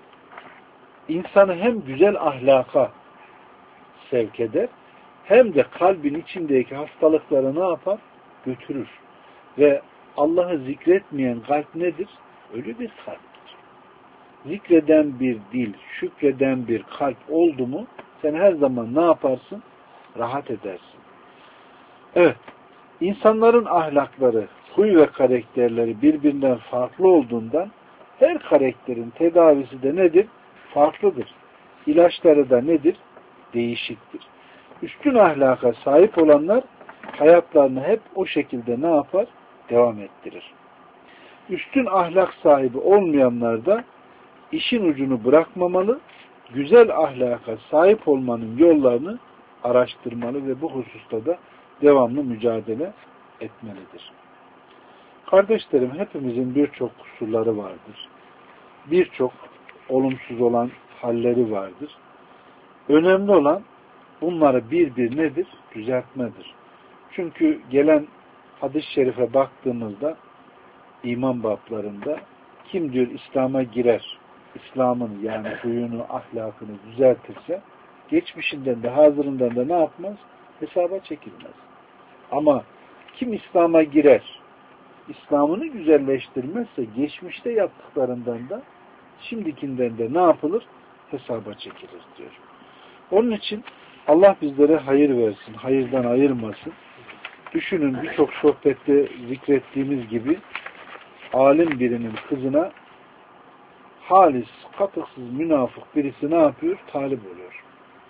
insanı hem güzel ahlaka sevk eder hem de kalbin içindeki hastalıkları ne yapar? Götürür. Ve Allah'ı zikretmeyen kalp nedir? Ölü bir kalptir. Zikreden bir dil, şükreden bir kalp oldu mu sen her zaman ne yaparsın? Rahat edersin. Evet. İnsanların ahlakları, huy ve karakterleri birbirinden farklı olduğundan her karakterin tedavisi de nedir? Farklıdır. İlaçları da nedir? Değişiktir. Üstün ahlaka sahip olanlar hayatlarını hep o şekilde ne yapar? Devam ettirir. Üstün ahlak sahibi olmayanlar da işin ucunu bırakmamalı, güzel ahlaka sahip olmanın yollarını araştırmalı ve bu hususta da devamlı mücadele etmelidir. Kardeşlerim, hepimizin birçok kusurları vardır. Birçok olumsuz olan halleri vardır. Önemli olan bunları bir nedir? Düzeltmedir. Çünkü gelen hadis-i şerife baktığımızda iman bablarında kim diyor İslam'a girer, İslam'ın yani huyunu, ahlakını düzeltirse geçmişinden de hazırından da ne yapmaz? Hesaba çekilmez. Ama kim İslam'a girer, İslam'ını güzelleştirmezse geçmişte yaptıklarından da şimdikinden de ne yapılır? Hesaba çekilir diyor. Onun için Allah bizlere hayır versin, hayırdan ayırmasın. Düşünün birçok sohbette zikrettiğimiz gibi alim birinin kızına halis, katıksız, münafık birisi ne yapıyor? Talip oluyor.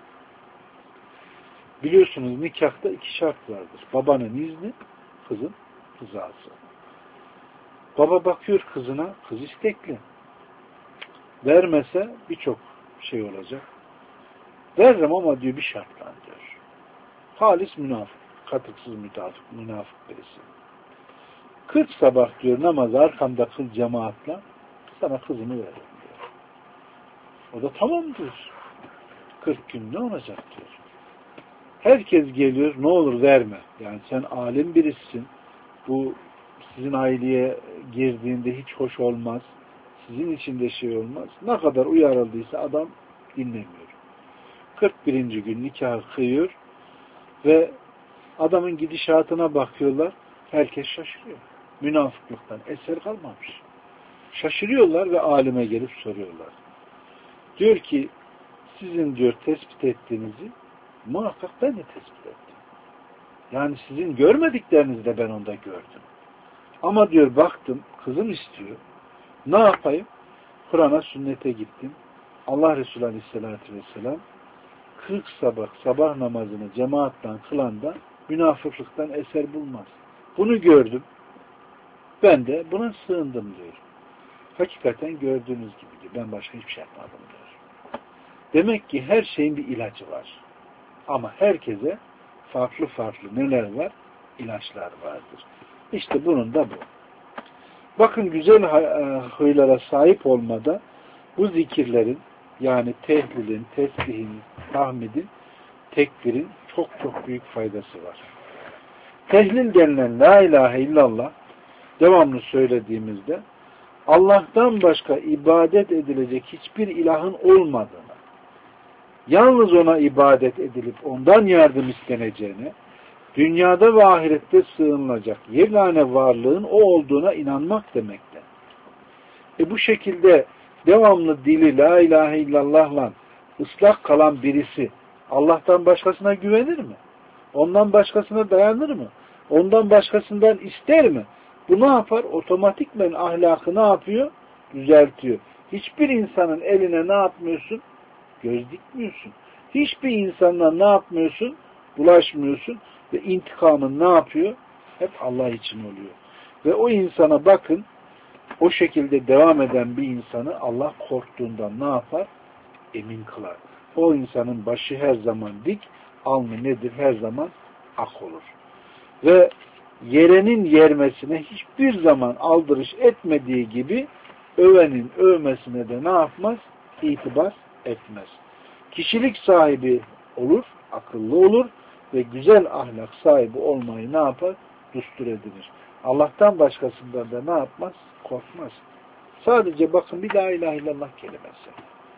Biliyorsunuz nikahta iki şart vardır. Babanın izni, kızın rızası. Baba bakıyor kızına, kız istekli. Vermese birçok şey olacak. Veririm ama diyor bir şartla diyor. Halis münafık, katıksız münafık birisi. 40 sabah diyor namazı arkamda kıl cemaatla sana kızımı veririm diyor. O da tamam diyor. 40 gün ne olacak diyor. Herkes geliyor ne olur verme. Yani sen alim birisin. Bu sizin aileye girdiğinde hiç hoş olmaz. Sizin için de şey olmaz. Ne kadar uyarıldıysa adam dinlemiyor. 41. gün nikahı kıyıyor ve adamın gidişatına bakıyorlar. Herkes şaşırıyor. Münafıklıktan eser kalmamış. Şaşırıyorlar ve alime gelip soruyorlar. Diyor ki sizin diyor tespit ettiğinizi muhakkak ben de tespit ettim. Yani sizin görmediklerinizi de ben onda gördüm. Ama diyor baktım kızım istiyor. Ne yapayım? Kur'an'a sünnete gittim. Allah Resulü Aleyhisselatü Vesselam 40 sabah namazını cemaatle kılan da münafıklıktan eser bulmaz. Bunu gördüm. Ben de buna sığındım diyor. Hakikaten gördüğünüz gibi diyor. Ben başka hiçbir şey yapmadım diyor. Demek ki her şeyin bir ilacı var. Ama herkese farklı neler var? İlaçlar vardır. İşte bunun da bu. Bakın güzel huylara sahip olmada bu zikirlerin yani tehlilin, tesbihin, tahmidin, tekbirin çok büyük faydası var. Tehlil denilen la ilahe illallah devamlı söylediğimizde Allah'tan başka ibadet edilecek hiçbir ilahın olmadığını, yalnız ona ibadet edilip ondan yardım isteneceğine, dünyada ve ahirette sığınılacak yegane varlığın o olduğuna inanmak demektir. Bu şekilde devamlı dili la ilahe illallah'la ıslak kalan birisi Allah'tan başkasına güvenir mi? Ondan başkasına dayanır mı? Ondan başkasından ister mi? Bu ne yapar? Otomatikmen ahlakı ne yapıyor? Düzeltiyor. Hiçbir insanın eline ne yapmıyorsun? Göz dikmiyorsun. Hiçbir insanla ne yapmıyorsun? Bulaşmıyorsun. Ve intikamın ne yapıyor? Hep Allah için oluyor. Ve o insana bakın, o şekilde devam eden bir insanı Allah korktuğundan ne yapar? Emin kılar. O insanın başı her zaman dik, alnı nedir? Her zaman ak olur. Ve yerenin yermesine hiçbir zaman aldırış etmediği gibi övenin övmesine de ne yapmaz? İtibar etmez. Kişilik sahibi olur, akıllı olur ve güzel ahlak sahibi olmayı ne yapar? Düstur edilir. Allah'tan başkasından da ne yapmaz? Korkmaz. Sadece bakın bir la ilahe illallah kelimesi.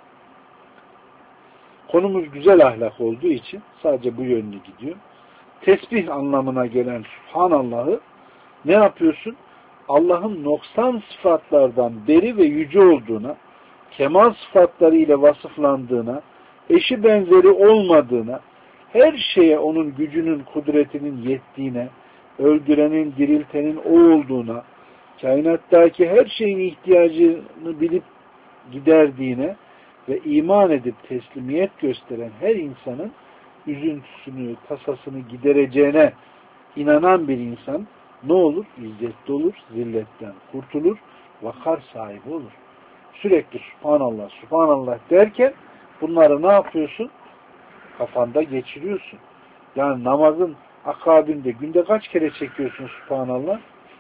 Konumuz güzel ahlak olduğu için sadece bu yönlü gidiyor. Tesbih anlamına gelen Subhanallah'ı ne yapıyorsun? Allah'ın noksan sıfatlardan beri ve yüce olduğuna, kemal sıfatları ile vasıflandığına, eşi benzeri olmadığına, her şeye onun gücünün, kudretinin yettiğine, öldürenin, diriltenin o olduğuna, kainattaki her şeyin ihtiyacını bilip giderdiğine ve iman edip teslimiyet gösteren her insanın üzüntüsünü, tasasını gidereceğine inanan bir insan ne olur? İzzetli olur, zilletten kurtulur, vakar sahibi olur. Sürekli Subhanallah, Subhanallah derken bunları ne yapıyorsun? Kafanda geçiriyorsun. Yani namazın akabinde günde kaç kere çekiyorsun Subhanallah?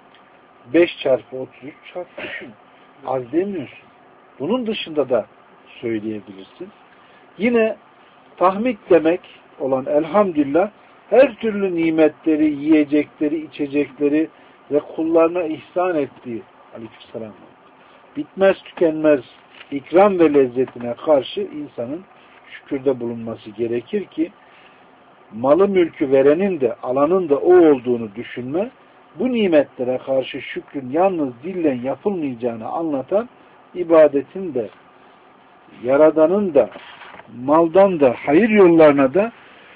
5 çarpı 33 çarpı düşün. Az demiyorsun. Bunun dışında da söyleyebilirsin. Yine tahmid demek olan elhamdülillah her türlü nimetleri, yiyecekleri, içecekleri ve kullarına ihsan ettiği aleykümselam bitmez tükenmez ikram ve lezzetine karşı insanın şükürde bulunması gerekir ki malı mülkü verenin de alanın da o olduğunu düşünme, bu nimetlere karşı şükrün yalnız dillen yapılmayacağını anlatan ibadetin de Yaradan'ın da maldan da hayır yollarına da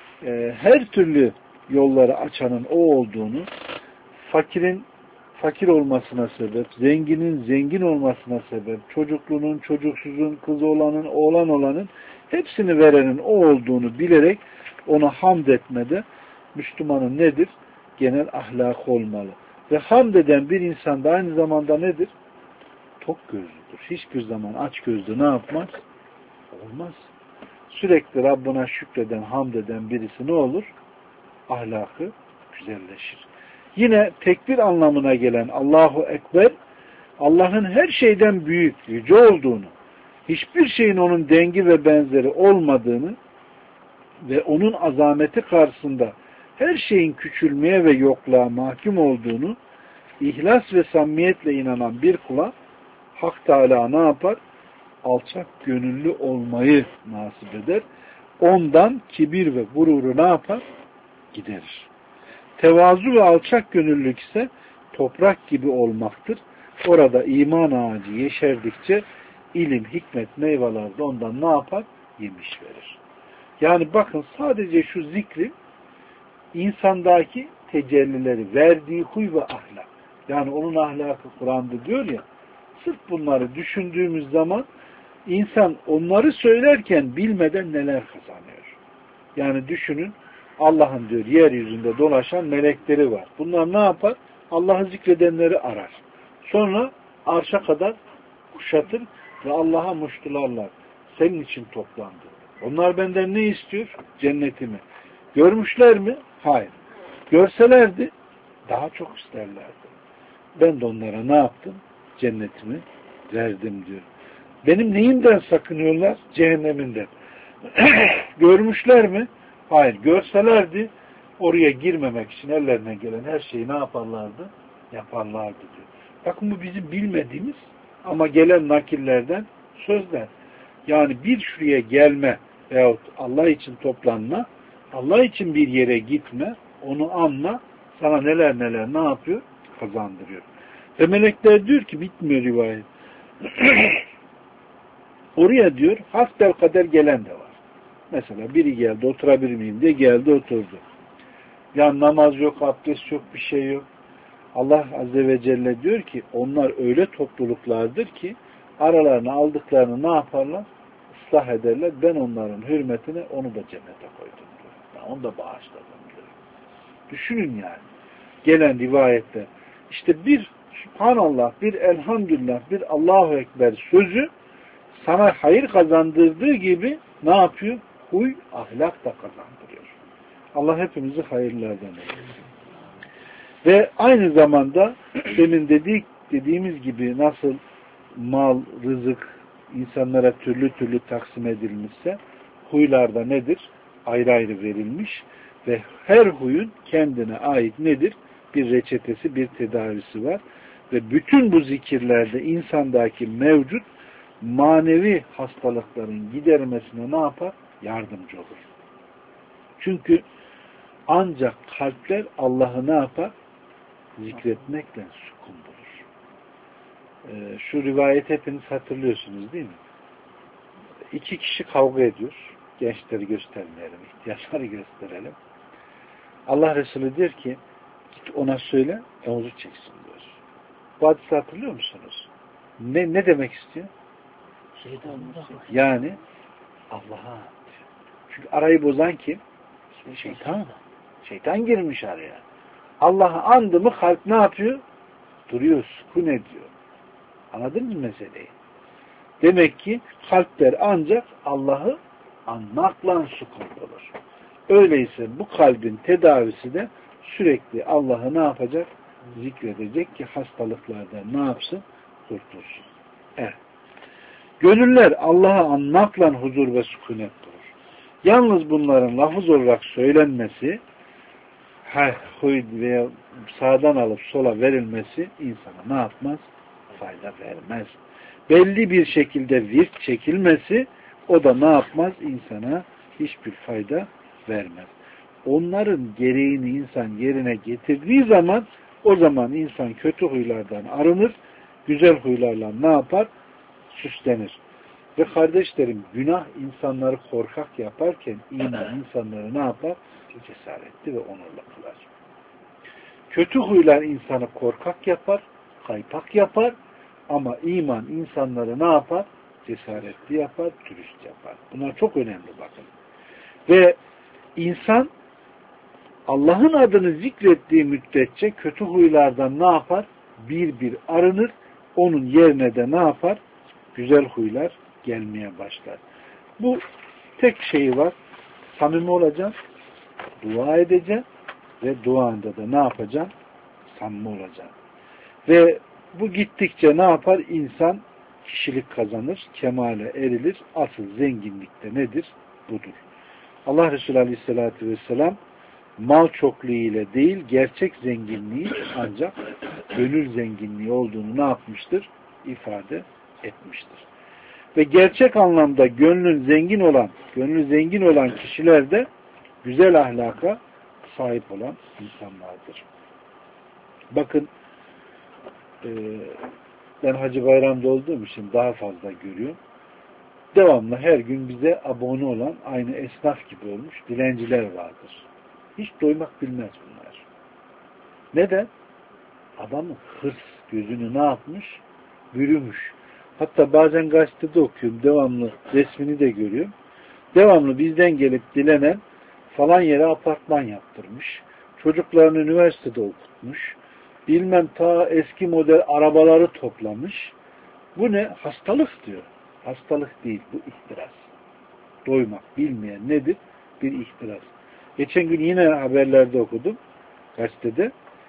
her türlü yolları açanın o olduğunu, fakirin fakir olmasına sebep, zenginin zengin olmasına sebep, çocukluğunun, çocuksuzun, kız olanın, oğlan olanın hepsini verenin o olduğunu bilerek ona hamd etmede Müslümanın nedir? Genel ahlakı olmalı. Ve hamd eden bir insan da aynı zamanda nedir? Tok gözlüdür. Hiçbir zaman aç gözlü ne yapmaz? Olmaz. Sürekli Rabbına şükreden, hamd eden birisi ne olur? Ahlakı güzelleşir. Yine tekbir anlamına gelen Allahu Ekber, Allah'ın her şeyden büyük, yüce olduğunu, hiçbir şeyin onun dengi ve benzeri olmadığını ve onun azameti karşısında her şeyin küçülmeye ve yokluğa mahkum olduğunu ihlas ve samimiyetle inanan bir kula Hak Teala ne yapar? Alçak gönüllü olmayı nasip eder. Ondan kibir ve gururu ne yapar? Giderir. Tevazu ve alçak gönüllülük ise toprak gibi olmaktır. Orada iman ağacı yeşerdikçe ilim, hikmet, meyveler de ondan ne yapar? Yemiş verir. Yani bakın sadece şu zikri insandaki tecellileri, verdiği huy ve ahlak. Yani onun ahlakı Kur'an'da diyor ya, sırf bunları düşündüğümüz zaman insan onları söylerken bilmeden neler kazanıyor. Yani düşünün, Allah'ın diyor yeryüzünde dolaşan melekleri var. Bunlar ne yapar? Allah'ı zikredenleri arar. Sonra arşa kadar kuşatır ve Allah'a muştularlar. Senin için toplandı. Onlar benden ne istiyor? Cennetimi. Görmüşler mi? Hayır. Görselerdi daha çok isterlerdi. Ben de onlara ne yaptım? Cennetimi verdim diyor. Benim neyimden sakınıyorlar? Cehenneminden. Görmüşler mi? Hayır. Görselerdi oraya girmemek için ellerine gelen her şeyi ne yaparlardı? Yaparlardı diyor. Bakın bu bizim bilmediğimiz ama gelen nakillerden sözler. Yani bir şuraya gelme veyahut Allah için toplanma, Allah için bir yere gitme, onu anla, sana neler neler ne yapıyor? Kazandırıyor. Ve melekler diyor ki, bitmiyor rivayet. Oraya diyor, hasbelkader gelen de var. Mesela biri geldi, oturabilir miyim diye geldi, oturdu. Ya namaz yok, abdest yok, bir şey yok. Allah Azze ve Celle diyor ki onlar öyle topluluklardır ki aralarına aldıklarını ne yaparlar? Islah ederler. Ben onların hürmetine onu da cennete koydum diyor. Yani onu da bağışladım diyor. Düşünün yani. Gelen rivayette işte bir Subhanallah, bir Elhamdülillah, bir Allahu Ekber sözü sana hayır kazandırdığı gibi ne yapıyor? Huy, ahlak da kazandırıyor. Allah hepimizi hayırlardan eylesin. Ve aynı zamanda demin dediğimiz gibi nasıl mal, rızık insanlara türlü türlü taksim edilmişse huylarda nedir? Ayrı ayrı verilmiş ve her huyun kendine ait nedir? Bir reçetesi, bir tedavisi var. Ve bütün bu zikirlerde insandaki mevcut manevi hastalıkların gidermesine ne yapar? Yardımcı olur. Çünkü ancak kalpler Allah'ı ne yapar? Zikretmekle sükun bulur. Şu rivayet hepiniz hatırlıyorsunuz değil mi? İki kişi kavga ediyor. Gençleri göstermeyelim, ihtiyaçları gösterelim. Allah Resulü diyor ki git ona söyle, omuzu çeksin diyor. Bu hadisi hatırlıyor musunuz? Ne demek istiyor? Yani Allah'a. Çünkü arayı bozan kim? Şeytan. Şeytan girmiş araya. Allah'ı andı mı kalp ne yapıyor? Duruyor, sükun ediyor. Anladın mı meseleyi? Demek ki kalpler ancak Allah'ı anmakla sükun olur. Öyleyse bu kalbin tedavisi de sürekli Allah'ı ne yapacak? Zikredecek ki hastalıklardan ne yapsın? Kurtulsun. Evet. Gönüller Allah'ı anmakla huzur ve sükunet bulur. Yalnız bunların lafız olarak söylenmesi huy veya sağdan alıp sola verilmesi insana ne yapmaz? Fayda vermez. Belli bir şekilde virt çekilmesi o da ne yapmaz? İnsana hiçbir fayda vermez. Onların gereğini insan yerine getirdiği zaman o zaman insan kötü huylardan arınır, güzel huylarla ne yapar? Süslenir. Ve kardeşlerim günah insanları korkak yaparken iman insanları ne yapar? Cesaretli ve onurlu kılar. Kötü huylar insanı korkak yapar, kaypak yapar ama iman insanları ne yapar? Cesaretli yapar, dürüst yapar. Bunlar çok önemli bakın. Ve insan Allah'ın adını zikrettiği müddetçe kötü huylardan ne yapar? Bir bir arınır. Onun yerine de ne yapar? Güzel huylar gelmeye başlar. Bu tek şeyi var. Samimi olacaksın, dua edeceksin ve duanda da ne yapacaksın? Samimi olacaksın. Ve bu gittikçe ne yapar? İnsan kişilik kazanır, kemale erilir. Asıl zenginlik de nedir? Budur. Allah Resulü Aleyhisselatü Vesselam mal çokluğu ile değil, gerçek zenginliği ancak gönül zenginliği olduğunu ne yapmıştır? İfade etmiştir. Ve gerçek anlamda gönlü zengin olan kişiler de güzel ahlaka sahip olan insanlardır. Bakın ben Hacı Bayram'da olduğum için daha fazla görüyorum. Devamlı her gün bize abone olan aynı esnaf gibi olmuş dilenciler vardır. Hiç doymak bilmez bunlar. Neden? Adamın hırs gözünü ne yapmış? Bürümüş. Hatta bazen gazetede okuyorum. Devamlı resmini de görüyorum. Devamlı bizden gelip dilenen falan yere apartman yaptırmış. Çocuklarını üniversitede okutmuş. Bilmem ta eski model arabaları toplamış. Bu ne? Hastalık diyor. Hastalık değil. Bu ihtiras. Doymak bilmeyen nedir? Bir ihtiras. Geçen gün yine haberlerde okudum. Gazetede.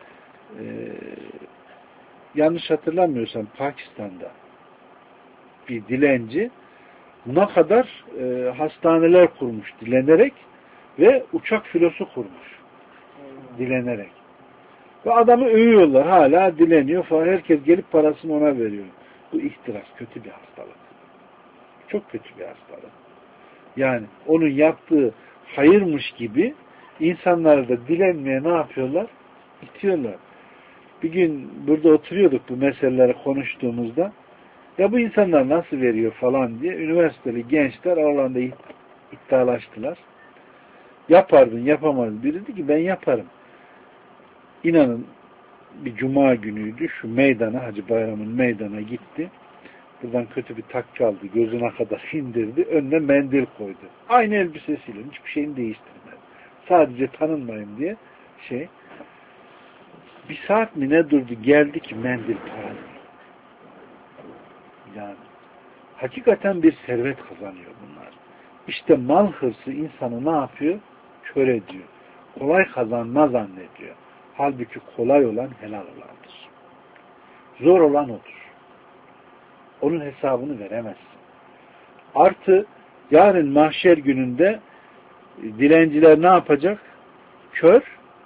Yanlış hatırlamıyorsam Pakistan'da bir dilenci buna kadar hastaneler kurmuş dilenerek ve uçak filosu kurmuş dilenerek. Ve adamı övüyorlar. Hala dileniyor falan. Herkes gelip parasını ona veriyor. Bu ihtiras. Kötü bir hastalık. Çok kötü bir hastalık. Yani onun yaptığı hayırmış gibi insanları da dilenmeye ne yapıyorlar? İtiyorlar. Bir gün burada oturuyorduk bu meseleleri konuştuğumuzda ya bu insanlar nasıl veriyor falan diye üniversiteli gençler aralarında iddialaştılar. Yapardın, yapamazdın. Biri dedi ki ben yaparım. İnanın bir cuma günüydü. Şu meydana, Hacı Bayram'ın meydana gitti. Buradan kötü bir takki aldı. Gözüne kadar indirdi. Önüne mendil koydu. Aynı elbisesiyle. Hiçbir şeyini değiştirmedi. Sadece tanınmayın diye bir saat mi ne durdu? Geldi ki mendil para değil. Yani hakikaten bir servet kazanıyor bunlar. İşte mal hırsı insanı ne yapıyor? Kör ediyor. Kolay kazanma zannediyor. Halbuki kolay olan helal olandır. Zor olan odur. Onun hesabını veremezsin. Artı yarın mahşer gününde dilenciler ne yapacak? Kör,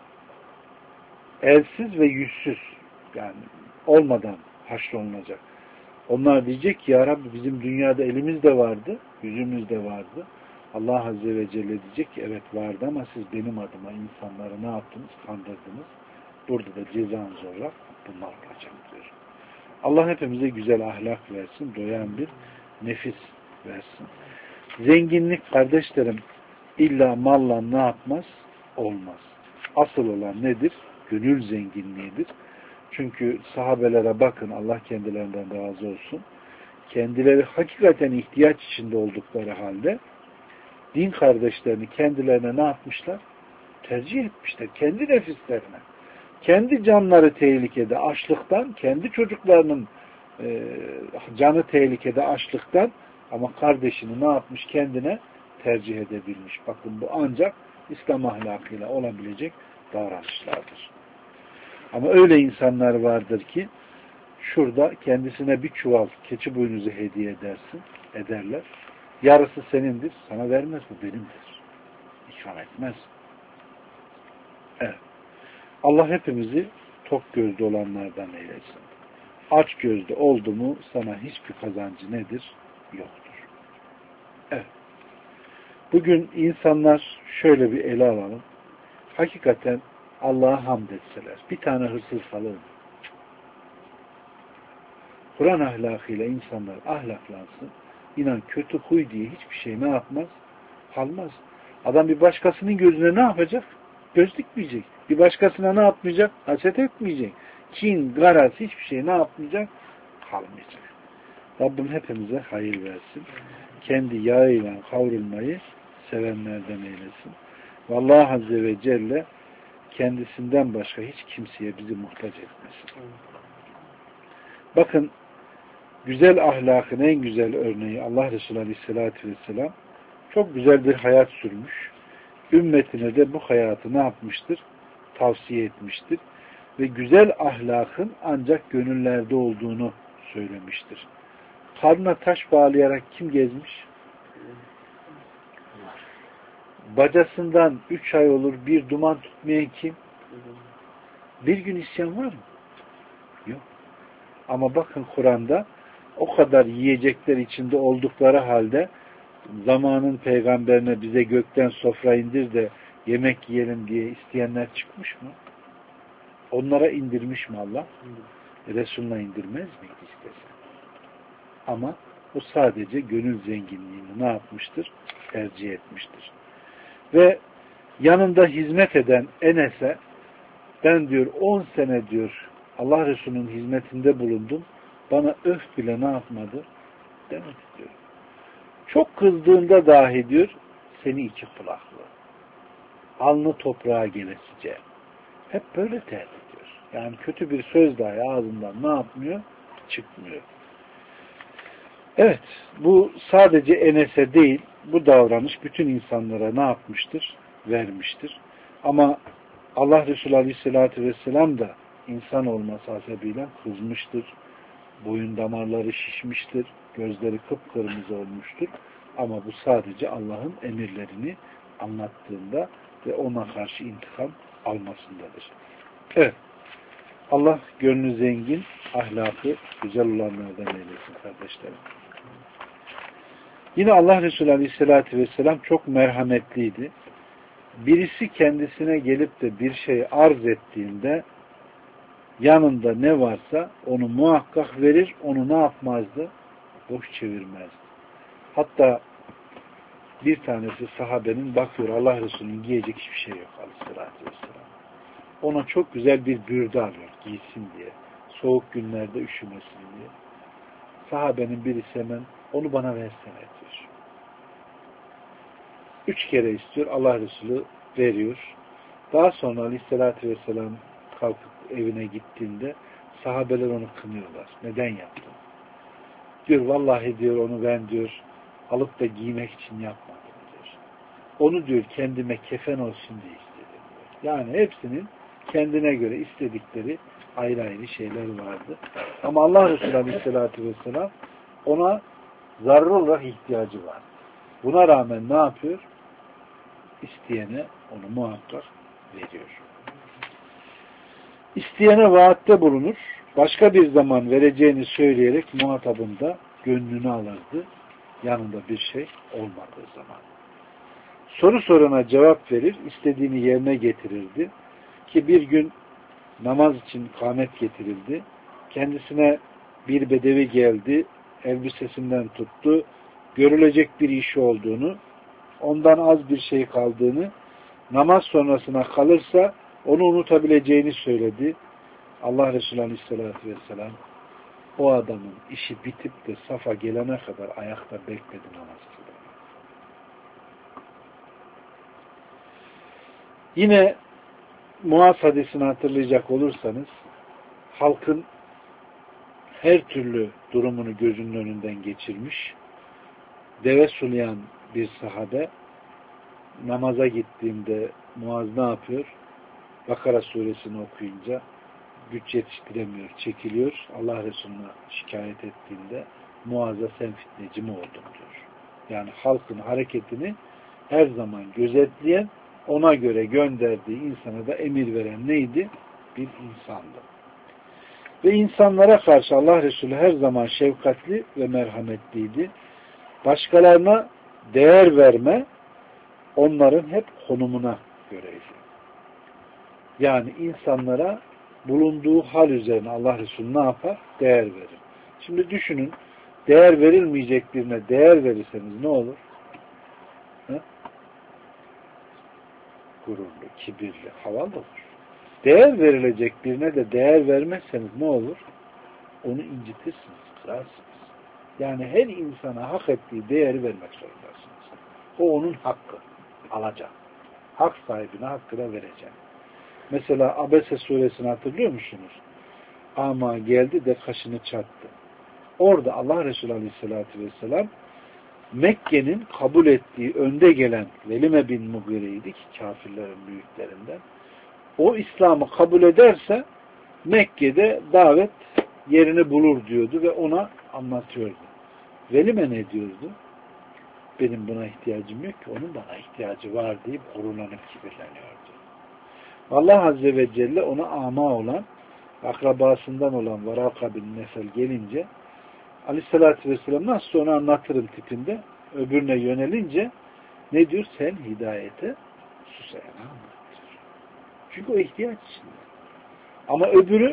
elsiz ve yüzsüz. Yani olmadan haşrolunacak. Onlar diyecek ki ya Rabbi bizim dünyada elimiz de vardı, yüzümüz de vardı. Allah Azze ve Celle diyecek ki evet vardı ama siz benim adıma insanları ne yaptınız? Kandırdınız. Burada da cezanız olarak bunlar olacak diyor. Allah hepimize güzel ahlak versin, doyan bir nefis versin. Zenginlik kardeşlerim illa malla ne yapmaz? Olmaz. Asıl olan nedir? Gönül zenginliğidir. Çünkü sahabelere bakın, Allah kendilerinden razı olsun. Kendileri hakikaten ihtiyaç içinde oldukları halde din kardeşlerini kendilerine ne yapmışlar? Tercih etmişler. Kendi nefislerine. Kendi canları tehlikede açlıktan, kendi çocuklarının canı tehlikede açlıktan ama kardeşini ne yapmış? Kendine tercih edebilmiş. Bakın bu ancak İslam ahlakıyla olabilecek davranışlardır. Ama öyle insanlar vardır ki şurada kendisine bir çuval keçi boynuzu hediye ederler. Yarısı senindir, sana vermez, bu benimdir. İkram etmez. Evet. Allah hepimizi tok gözlü olanlardan eylesin. Aç gözlü oldu mu sana hiçbir kazancı nedir? Yoktur. Evet. Bugün insanlar şöyle bir ele alalım. Hakikaten Allah'a hamd etseler. Bir tane hırsız kalır mı? Kur'an ahlakıyla insanlar ahlaklansın. İnan kötü huy diye hiçbir şey ne yapmaz? Kalmaz. Adam bir başkasının gözüne ne yapacak? Göz dikmeyecek. Bir başkasına ne yapmayacak? Haset etmeyecek. Kin, garaz hiçbir şey ne yapmayacak? Kalmayacak. Rabbim hepimize hayır versin. Kendi yağıyla kavrulmayı sevenlerden eylesin. Ve Allah Azze ve Celle kendisinden başka hiç kimseye bizi muhtaç etmesin. Bakın güzel ahlakın en güzel örneği Allah Resulü Aleyhisselatü Vesselam çok güzel bir hayat sürmüş. Ümmetine de bu hayatı ne yapmıştır? Tavsiye etmiştir. Ve güzel ahlakın ancak gönüllerde olduğunu söylemiştir. Karnına taş bağlayarak kim gezmiş? Bacasından 3 ay olur bir duman tutmayan kim? Bir gün isyan var mı? Yok. Ama bakın Kur'an'da o kadar yiyecekler içinde oldukları halde zamanın peygamberine bize gökten sofra indir de yemek yiyelim diye isteyenler çıkmış mı? Onlara indirmiş mi Allah? Resulüne indirmez miydi istesen? Ama o sadece gönül zenginliğini ne yapmıştır? Tercih etmiştir. Ve yanında hizmet eden Enes'e ben diyor 10 sene diyor Allah Resulü'nün hizmetinde bulundum. Bana öf bile ne yapmadı? Demedi diyor. Çok kızdığında dahi diyor seni iki kulaklı. Alnı toprağa gelesice. Hep böyle terk ediyor. Yani kötü bir söz dahi ağzından ne yapmıyor? Çıkmıyor. Evet. Bu sadece Enes'e değil, bu davranış bütün insanlara ne yapmıştır? Vermiştir. Ama Allah Resulü Aleyhisselatü Vesselam da insan olması hasebiyle kızmıştır. Boyun damarları şişmiştir. Gözleri kıpkırmızı olmuştur. Ama bu sadece Allah'ın emirlerini anlattığında ve ona karşı intikam almasındadır. Evet. Allah gönlü zengin, ahlakı güzel olanlardan eylesin kardeşlerim. Yine Allah Resulü Aleyhisselatü Vesselam çok merhametliydi. Birisi kendisine gelip de bir şey arz ettiğinde yanında ne varsa onu muhakkak verir, onu ne yapmazdı? Boş çevirmezdi. Hatta bir tanesi sahabenin bakıyor Allah Resulü'nün giyecek hiçbir şey yok aleyhissalatü vesselam. Ona çok güzel bir bürde alıyor giysin diye. Soğuk günlerde üşümesin diye. Sahabenin birisi hemen onu bana versene diyor. 3 kere istiyor. Allah Resulü veriyor. Daha sonra aleyhissalatü vesselam kalkıp evine gittiğinde sahabeler onu kınıyorlar. Neden yaptın? Diyor vallahi diyor onu ben diyor alıp da giymek için yapmadım diyor. Onu diyor kendime kefen olsun diye istedim diyor. Yani hepsinin kendine göre istedikleri ayrı ayrı şeyler vardı. Ama Allah Resulü Aleyhisselatü Vesselam ona zararlı olarak ihtiyacı var. Buna rağmen ne yapıyor? İsteyene onu muhakkak veriyor. İsteyene vaatte bulunur. Başka bir zaman vereceğini söyleyerek muhatabın da gönlünü alırdı. Yanında bir şey olmadığı zaman. Soru sorana cevap verir, istediğini yerine getirirdi. Ki bir gün namaz için kâmet getirildi. Kendisine bir bedevi geldi, elbisesinden tuttu, görülecek bir işi olduğunu, ondan az bir şey kaldığını, namaz sonrasına kalırsa onu unutabileceğini söyledi. Allah Resulü Aleyhisselatü Vesselam o adamın işi bitip de safa gelene kadar ayakta bekledi namaz kıldı. Yine Muaz hadisini hatırlayacak olursanız halkın her türlü durumunu gözünün önünden geçirmiş, deve sulayan bir sahabe namaza gittiğinde Muaz ne yapıyor? Bakara suresini okuyunca güç yetiştiremiyor, çekiliyor. Allah Resulü'ne şikayet ettiğinde Muaz'a sen fitneci mi oldun diyor. Yani halkın hareketini her zaman gözetleyen, ona göre gönderdiği insana da emir veren neydi? Bir insandı. Ve insanlara karşı Allah Resulü her zaman şefkatli ve merhametliydi. Başkalarına değer verme, onların hep konumuna göreydi. Yani insanlara bulunduğu hal üzerine Allah Resulü ne yapar? Değer verir. Şimdi düşünün, değer verilmeyecek birine değer verirseniz ne olur? He? Gururlu, kibirli, havalı olur. Değer verilecek birine de değer vermezseniz ne olur? Onu incitirsiniz, kırarsınız. Yani her insana hak ettiği değeri vermek zorundasınız. O onun hakkı. Alacak. Hak sahibine hakkını verecek. Mesela Abese suresini hatırlıyor musunuz? Ama geldi de kaşını çattı. Orada Allah Resulü Aleyhisselatü Vesselam Mekke'nin kabul ettiği önde gelen Velime bin Mughire'ydi ki kafirlerin büyüklerinden. O İslam'ı kabul ederse Mekke'de davet yerini bulur diyordu ve ona anlatıyordu. Velime ne diyordu? Benim buna ihtiyacım yok ki, onun bana ihtiyacı var deyip gururlanıp kibirleniyordu. Allah Azze ve Celle ona ama olan, akrabasından olan Varaka bin Nefel gelince Aleyhisselatü Vesselam nasıl onu anlatırım tipinde öbürüne yönelince ne diyor? Sen hidayete susayana anlattır. Çünkü o ihtiyaç içinde. Ama öbürü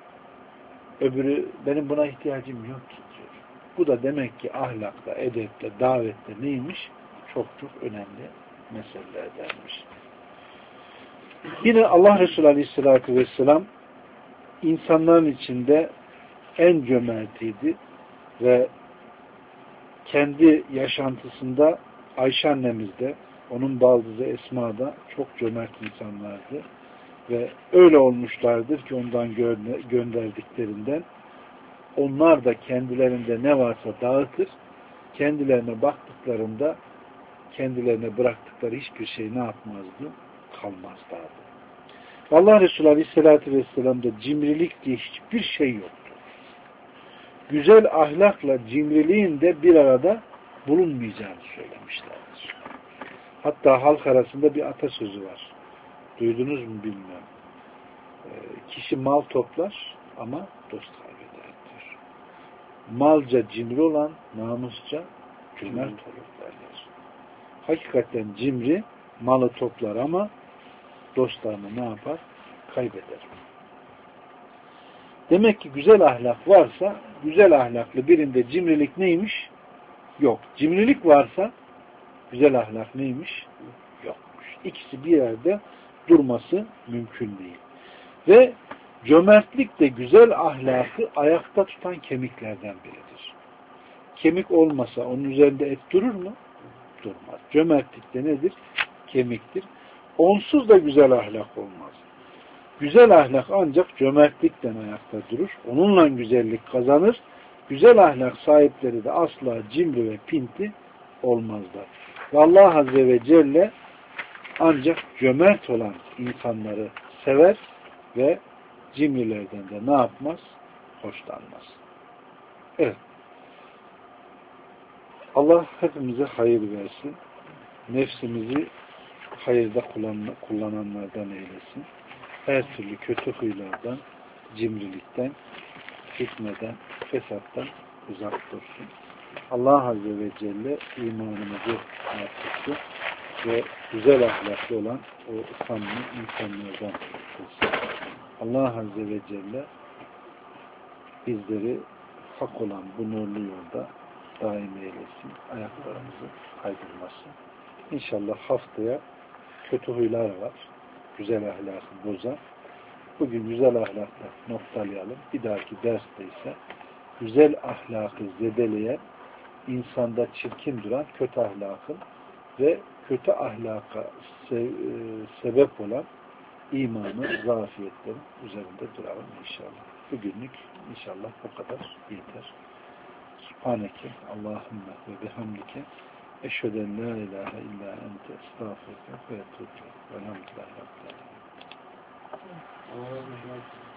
benim buna ihtiyacım yok ki diyor. Bu da demek ki ahlakla, edepte, davette neymiş? Çok çok önemli meselelerdenmiş. Yine Allah Resulü Aleyhisselatü Vesselam insanların içinde en cömertiydi ve kendi yaşantısında Ayşe annemiz de, onun baldızı Esma da çok cömert insanlardı ve öyle olmuşlardır ki ondan gönderdiklerinden onlar da kendilerinde ne varsa dağıtır, kendilerine baktıklarında kendilerine bıraktıkları hiçbir şey ne yapmazdı? Kalmazlardı. Allah Resulü Aleyhisselatü Vesselam'da cimrilik diye hiçbir şey yoktu. Güzel ahlakla cimriliğin de bir arada bulunmayacağını söylemişlerdir. Hatta halk arasında bir atasözü var. Duydunuz mu bilmiyorum. Kişi mal toplar ama dost kaybeder diyor. Malca cimri olan namusça cömert olur derler. Hakikaten cimri malı toplar ama dostlarını ne yapar? Kaybeder. Demek ki güzel ahlak varsa, güzel ahlaklı birinde cimrilik neymiş? Yok. Cimrilik varsa güzel ahlak neymiş? Yokmuş. İkisi bir yerde durması mümkün değil. Ve cömertlik de güzel ahlakı ayakta tutan kemiklerden biridir. Kemik olmasa onun üzerinde et durur mu? Durmaz. Cömertlik de nedir? Kemiktir. Onsuz da güzel ahlak olmaz. Güzel ahlak ancak cömertlikten ayakta durur. Onunla güzellik kazanır. Güzel ahlak sahipleri de asla cimri ve pinti olmazlar. Ve Allah Azze ve Celle ancak cömert olan insanları sever ve cimrilerden de ne yapmaz? Hoşlanmaz. Evet. Allah hepimize hayır versin. Nefsimizi hayırda kullananlardan eylesin. Her türlü kötü huylardan, cimrilikten, fitneden, fesattan uzak dursun. Allah Azze ve Celle imanımızı artırsın ve güzel ahlaklı olan o samimi insanlardan kılsın. Allah Azze ve Celle bizleri hak olan bu nurlu yolda daim eylesin. Ayaklarımızı kaydırmasın. İnşallah haftaya kötü huylar var. Güzel ahlakı bozan. Bugün güzel ahlakla noktalayalım. Bir dahaki derste ise güzel ahlakı zedeleyen, insanda çirkin duran kötü ahlakın ve kötü ahlaka sebep olan imanın, zafiyetlerin üzerinde duralım inşallah. Bugünlük inşallah bu kadar yeter. Subhaneke Allahümme ve bihamdike eşheden la ilahe illa ente estağfurke ve etûbü. Velhamdülillahi Rabbil alemin.